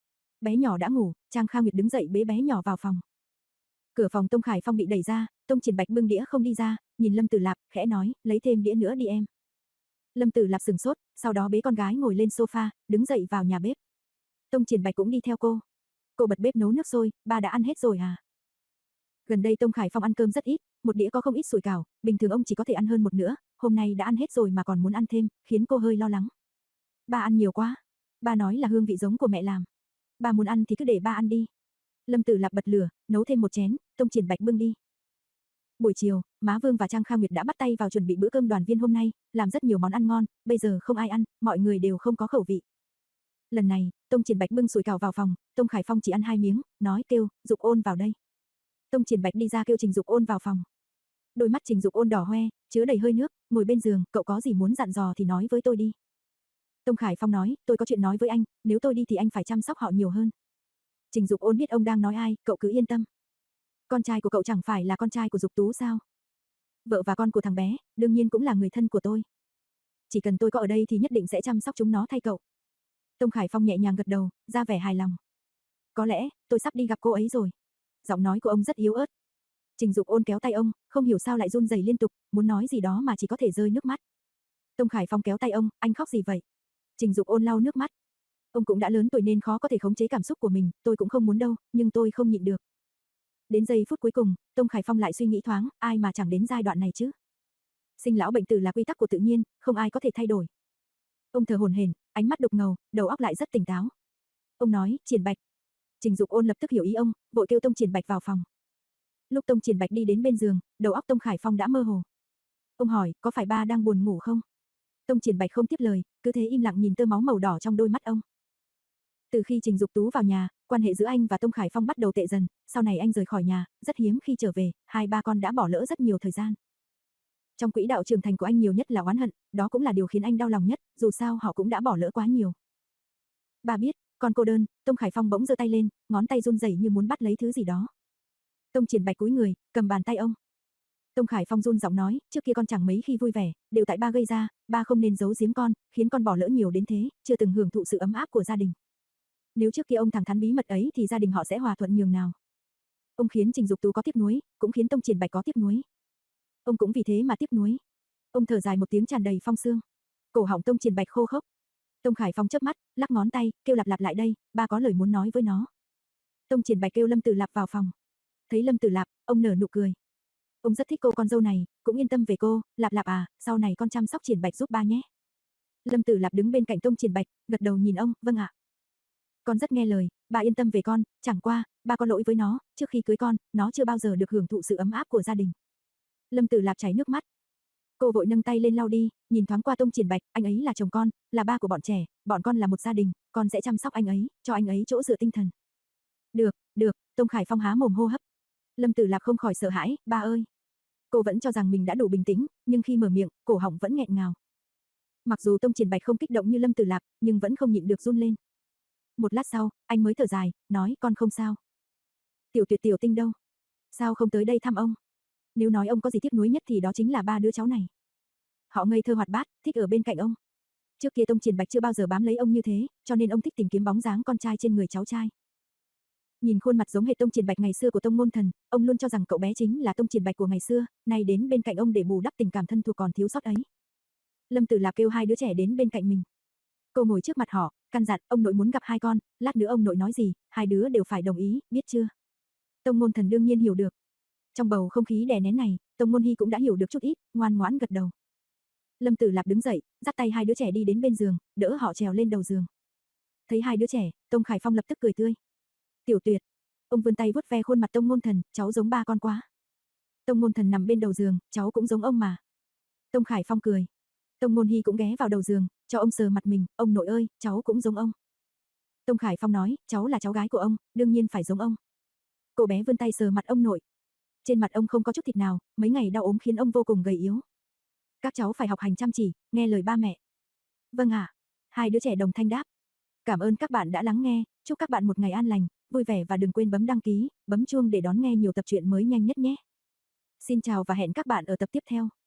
Bé nhỏ đã ngủ, Trang Kha Nguyệt đứng dậy bế bé nhỏ vào phòng. Cửa phòng Tông Khải Phong bị đẩy ra, Tông Triển Bạch bưng đĩa không đi ra, nhìn Lâm Tử Lạp, khẽ nói, lấy thêm đĩa nữa đi em. Lâm Tử Lạp sừng sốt, sau đó bế con gái ngồi lên sofa, đứng dậy vào nhà bếp. Tông Triển Bạch cũng đi theo cô. Cô bật bếp nấu nước sôi, ba đã ăn hết rồi à? Gần đây Tông Khải Phong ăn cơm rất ít, một đĩa có không ít sủi cảo, bình thường ông chỉ có thể ăn hơn một nửa, hôm nay đã ăn hết rồi mà còn muốn ăn thêm, khiến cô hơi lo lắng. Ba ăn nhiều quá. Ba nói là hương vị giống của mẹ làm. Ba muốn ăn thì cứ để ba ăn đi. Lâm Tử Lạp bật lửa, nấu thêm một chén, Tông Triển Bạch bưng đi. Buổi chiều, Má Vương và Trang Kha Nguyệt đã bắt tay vào chuẩn bị bữa cơm đoàn viên hôm nay, làm rất nhiều món ăn ngon, bây giờ không ai ăn, mọi người đều không có khẩu vị. Lần này, Tông Triển Bạch bưng sủi cảo vào phòng, Tông Khải Phong chỉ ăn hai miếng, nói kêu, Dục Ôn vào đây. Tông Triển Bạch đi ra kêu Trình Dục Ôn vào phòng. Đôi mắt Trình Dục Ôn đỏ hoe, chứa đầy hơi nước, ngồi bên giường, cậu có gì muốn dặn dò thì nói với tôi đi. Tông Khải Phong nói, tôi có chuyện nói với anh, nếu tôi đi thì anh phải chăm sóc họ nhiều hơn. Trình Dục Ôn biết ông đang nói ai, cậu cứ yên tâm. Con trai của cậu chẳng phải là con trai của Dục Tú sao? Vợ và con của thằng bé, đương nhiên cũng là người thân của tôi. Chỉ cần tôi có ở đây thì nhất định sẽ chăm sóc chúng nó thay cậu. Tông Khải Phong nhẹ nhàng gật đầu, ra vẻ hài lòng. Có lẽ, tôi sắp đi gặp cô ấy rồi. Giọng nói của ông rất yếu ớt. Trình Dục Ôn kéo tay ông, không hiểu sao lại run rẩy liên tục, muốn nói gì đó mà chỉ có thể rơi nước mắt. Tông Khải Phong kéo tay ông, anh khóc gì vậy? Trình Dục Ôn lau nước mắt. Ông cũng đã lớn tuổi nên khó có thể khống chế cảm xúc của mình, tôi cũng không muốn đâu, nhưng tôi không nhịn được. Đến giây phút cuối cùng, Tông Khải Phong lại suy nghĩ thoáng, ai mà chẳng đến giai đoạn này chứ. Sinh lão bệnh tử là quy tắc của tự nhiên, không ai có thể thay đổi. Ông thở hổn hển, ánh mắt đục ngầu, đầu óc lại rất tỉnh táo. Ông nói, Triển Bạch. Trình Dục Ôn lập tức hiểu ý ông, vội kêu Tông Triển Bạch vào phòng. Lúc Tông Triển Bạch đi đến bên giường, đầu óc Tông Khải Phong đã mơ hồ. Ông hỏi, có phải ba đang buồn ngủ không? Tông Triển Bạch không tiếp lời, cứ thế im lặng nhìn tơ máu màu đỏ trong đôi mắt ông. Từ khi Trình Dục Tú vào nhà, quan hệ giữa anh và Tông Khải Phong bắt đầu tệ dần, sau này anh rời khỏi nhà, rất hiếm khi trở về, hai ba con đã bỏ lỡ rất nhiều thời gian. Trong quỹ đạo trưởng thành của anh nhiều nhất là oán hận, đó cũng là điều khiến anh đau lòng nhất, dù sao họ cũng đã bỏ lỡ quá nhiều. Ba biết, con cô đơn. Tông Khải Phong bỗng giơ tay lên, ngón tay run rẩy như muốn bắt lấy thứ gì đó. Tông Triển Bạch cúi người, cầm bàn tay ông. Tông Khải Phong run giọng nói, trước kia con chẳng mấy khi vui vẻ, đều tại ba gây ra, ba không nên giấu giếm con, khiến con bỏ lỡ nhiều đến thế, chưa từng hưởng thụ sự ấm áp của gia đình. Nếu trước kia ông thẳng thắn bí mật ấy thì gia đình họ sẽ hòa thuận nhường nào. Ông khiến Trình Dục Tú có tiếc nuối, cũng khiến Tông Triển Bạch có tiếc nuối. Ông cũng vì thế mà tiếc nuối. Ông thở dài một tiếng tràn đầy phong sương. Cổ họng Tông Triển Bạch khô khốc. Tông Khải Phong chớp mắt, lắc ngón tay, kêu Lạp Lạp lại đây, ba có lời muốn nói với nó. Tông Triển Bạch kêu Lâm Tử Lạp vào phòng. Thấy Lâm Tử Lạp, ông nở nụ cười. Ông rất thích cô con dâu này, cũng yên tâm về cô, Lạp Lạp à, sau này con chăm sóc Triển Bạch giúp ba nhé. Lâm Tử Lạp đứng bên cạnh Tông Triển Bạch, gật đầu nhìn ông, vâng ạ. Con rất nghe lời, ba yên tâm về con, chẳng qua, ba có lỗi với nó, trước khi cưới con, nó chưa bao giờ được hưởng thụ sự ấm áp của gia đình. Lâm Tử Lạp chảy nước mắt. Cô vội nâng tay lên lau đi, nhìn thoáng qua Tông Triển Bạch, anh ấy là chồng con, là ba của bọn trẻ, bọn con là một gia đình, con sẽ chăm sóc anh ấy, cho anh ấy chỗ dựa tinh thần. Được, được, Tông Khải Phong há mồm hô hấp. Lâm Tử Lạp không khỏi sợ hãi, ba ơi. Cô vẫn cho rằng mình đã đủ bình tĩnh, nhưng khi mở miệng, cổ họng vẫn nghẹn ngào. Mặc dù Tông Triển Bạch không kích động như Lâm Tử Lạp, nhưng vẫn không nhịn được run lên. Một lát sau, anh mới thở dài, nói con không sao. Tiểu Tuyệt Tiểu Tinh đâu? Sao không tới đây thăm ông? Nếu nói ông có gì tiếc nuối nhất thì đó chính là ba đứa cháu này. Họ ngây thơ hoạt bát, thích ở bên cạnh ông. Trước kia Tông Triển Bạch chưa bao giờ bám lấy ông như thế, cho nên ông thích tìm kiếm bóng dáng con trai trên người cháu trai. Nhìn khuôn mặt giống hệt Tông Triển Bạch ngày xưa của Tông Ngôn Thần, ông luôn cho rằng cậu bé chính là Tông Triển Bạch của ngày xưa, nay đến bên cạnh ông để bù đắp tình cảm thân thuộc còn thiếu sót ấy. Lâm Tử Lạp kêu hai đứa trẻ đến bên cạnh mình. Cô ngồi trước mặt họ, căn dặn, ông nội muốn gặp hai con, lát nữa ông nội nói gì, hai đứa đều phải đồng ý, biết chưa? Tông Ngôn Thần đương nhiên hiểu được. Trong bầu không khí đè nén này, Tông Ngôn Hy cũng đã hiểu được chút ít, ngoan ngoãn gật đầu. Lâm Tử Lạp đứng dậy, dắt tay hai đứa trẻ đi đến bên giường, đỡ họ trèo lên đầu giường. Thấy hai đứa trẻ, Tông Khải Phong lập tức cười tươi. Tiểu Tuyệt. Ông vươn tay vuốt ve khuôn mặt Tông Ngôn Thần, cháu giống ba con quá. Tông Ngôn Thần nằm bên đầu giường, cháu cũng giống ông mà. Tông Khải Phong cười. Tông Ngôn Hy cũng ghé vào đầu giường, cho ông sờ mặt mình, ông nội ơi, cháu cũng giống ông. Tông Khải Phong nói, cháu là cháu gái của ông, đương nhiên phải giống ông. Cô bé vươn tay sờ mặt ông nội. Trên mặt ông không có chút thịt nào, mấy ngày đau ốm khiến ông vô cùng gầy yếu. Các cháu phải học hành chăm chỉ, nghe lời ba mẹ. Vâng ạ. À. Hai đứa trẻ đồng thanh đáp. Cảm ơn các bạn đã lắng nghe, chúc các bạn một ngày an lành, vui vẻ và đừng quên bấm đăng ký, bấm chuông để đón nghe nhiều tập truyện mới nhanh nhất nhé. Xin chào và hẹn các bạn ở tập tiếp theo.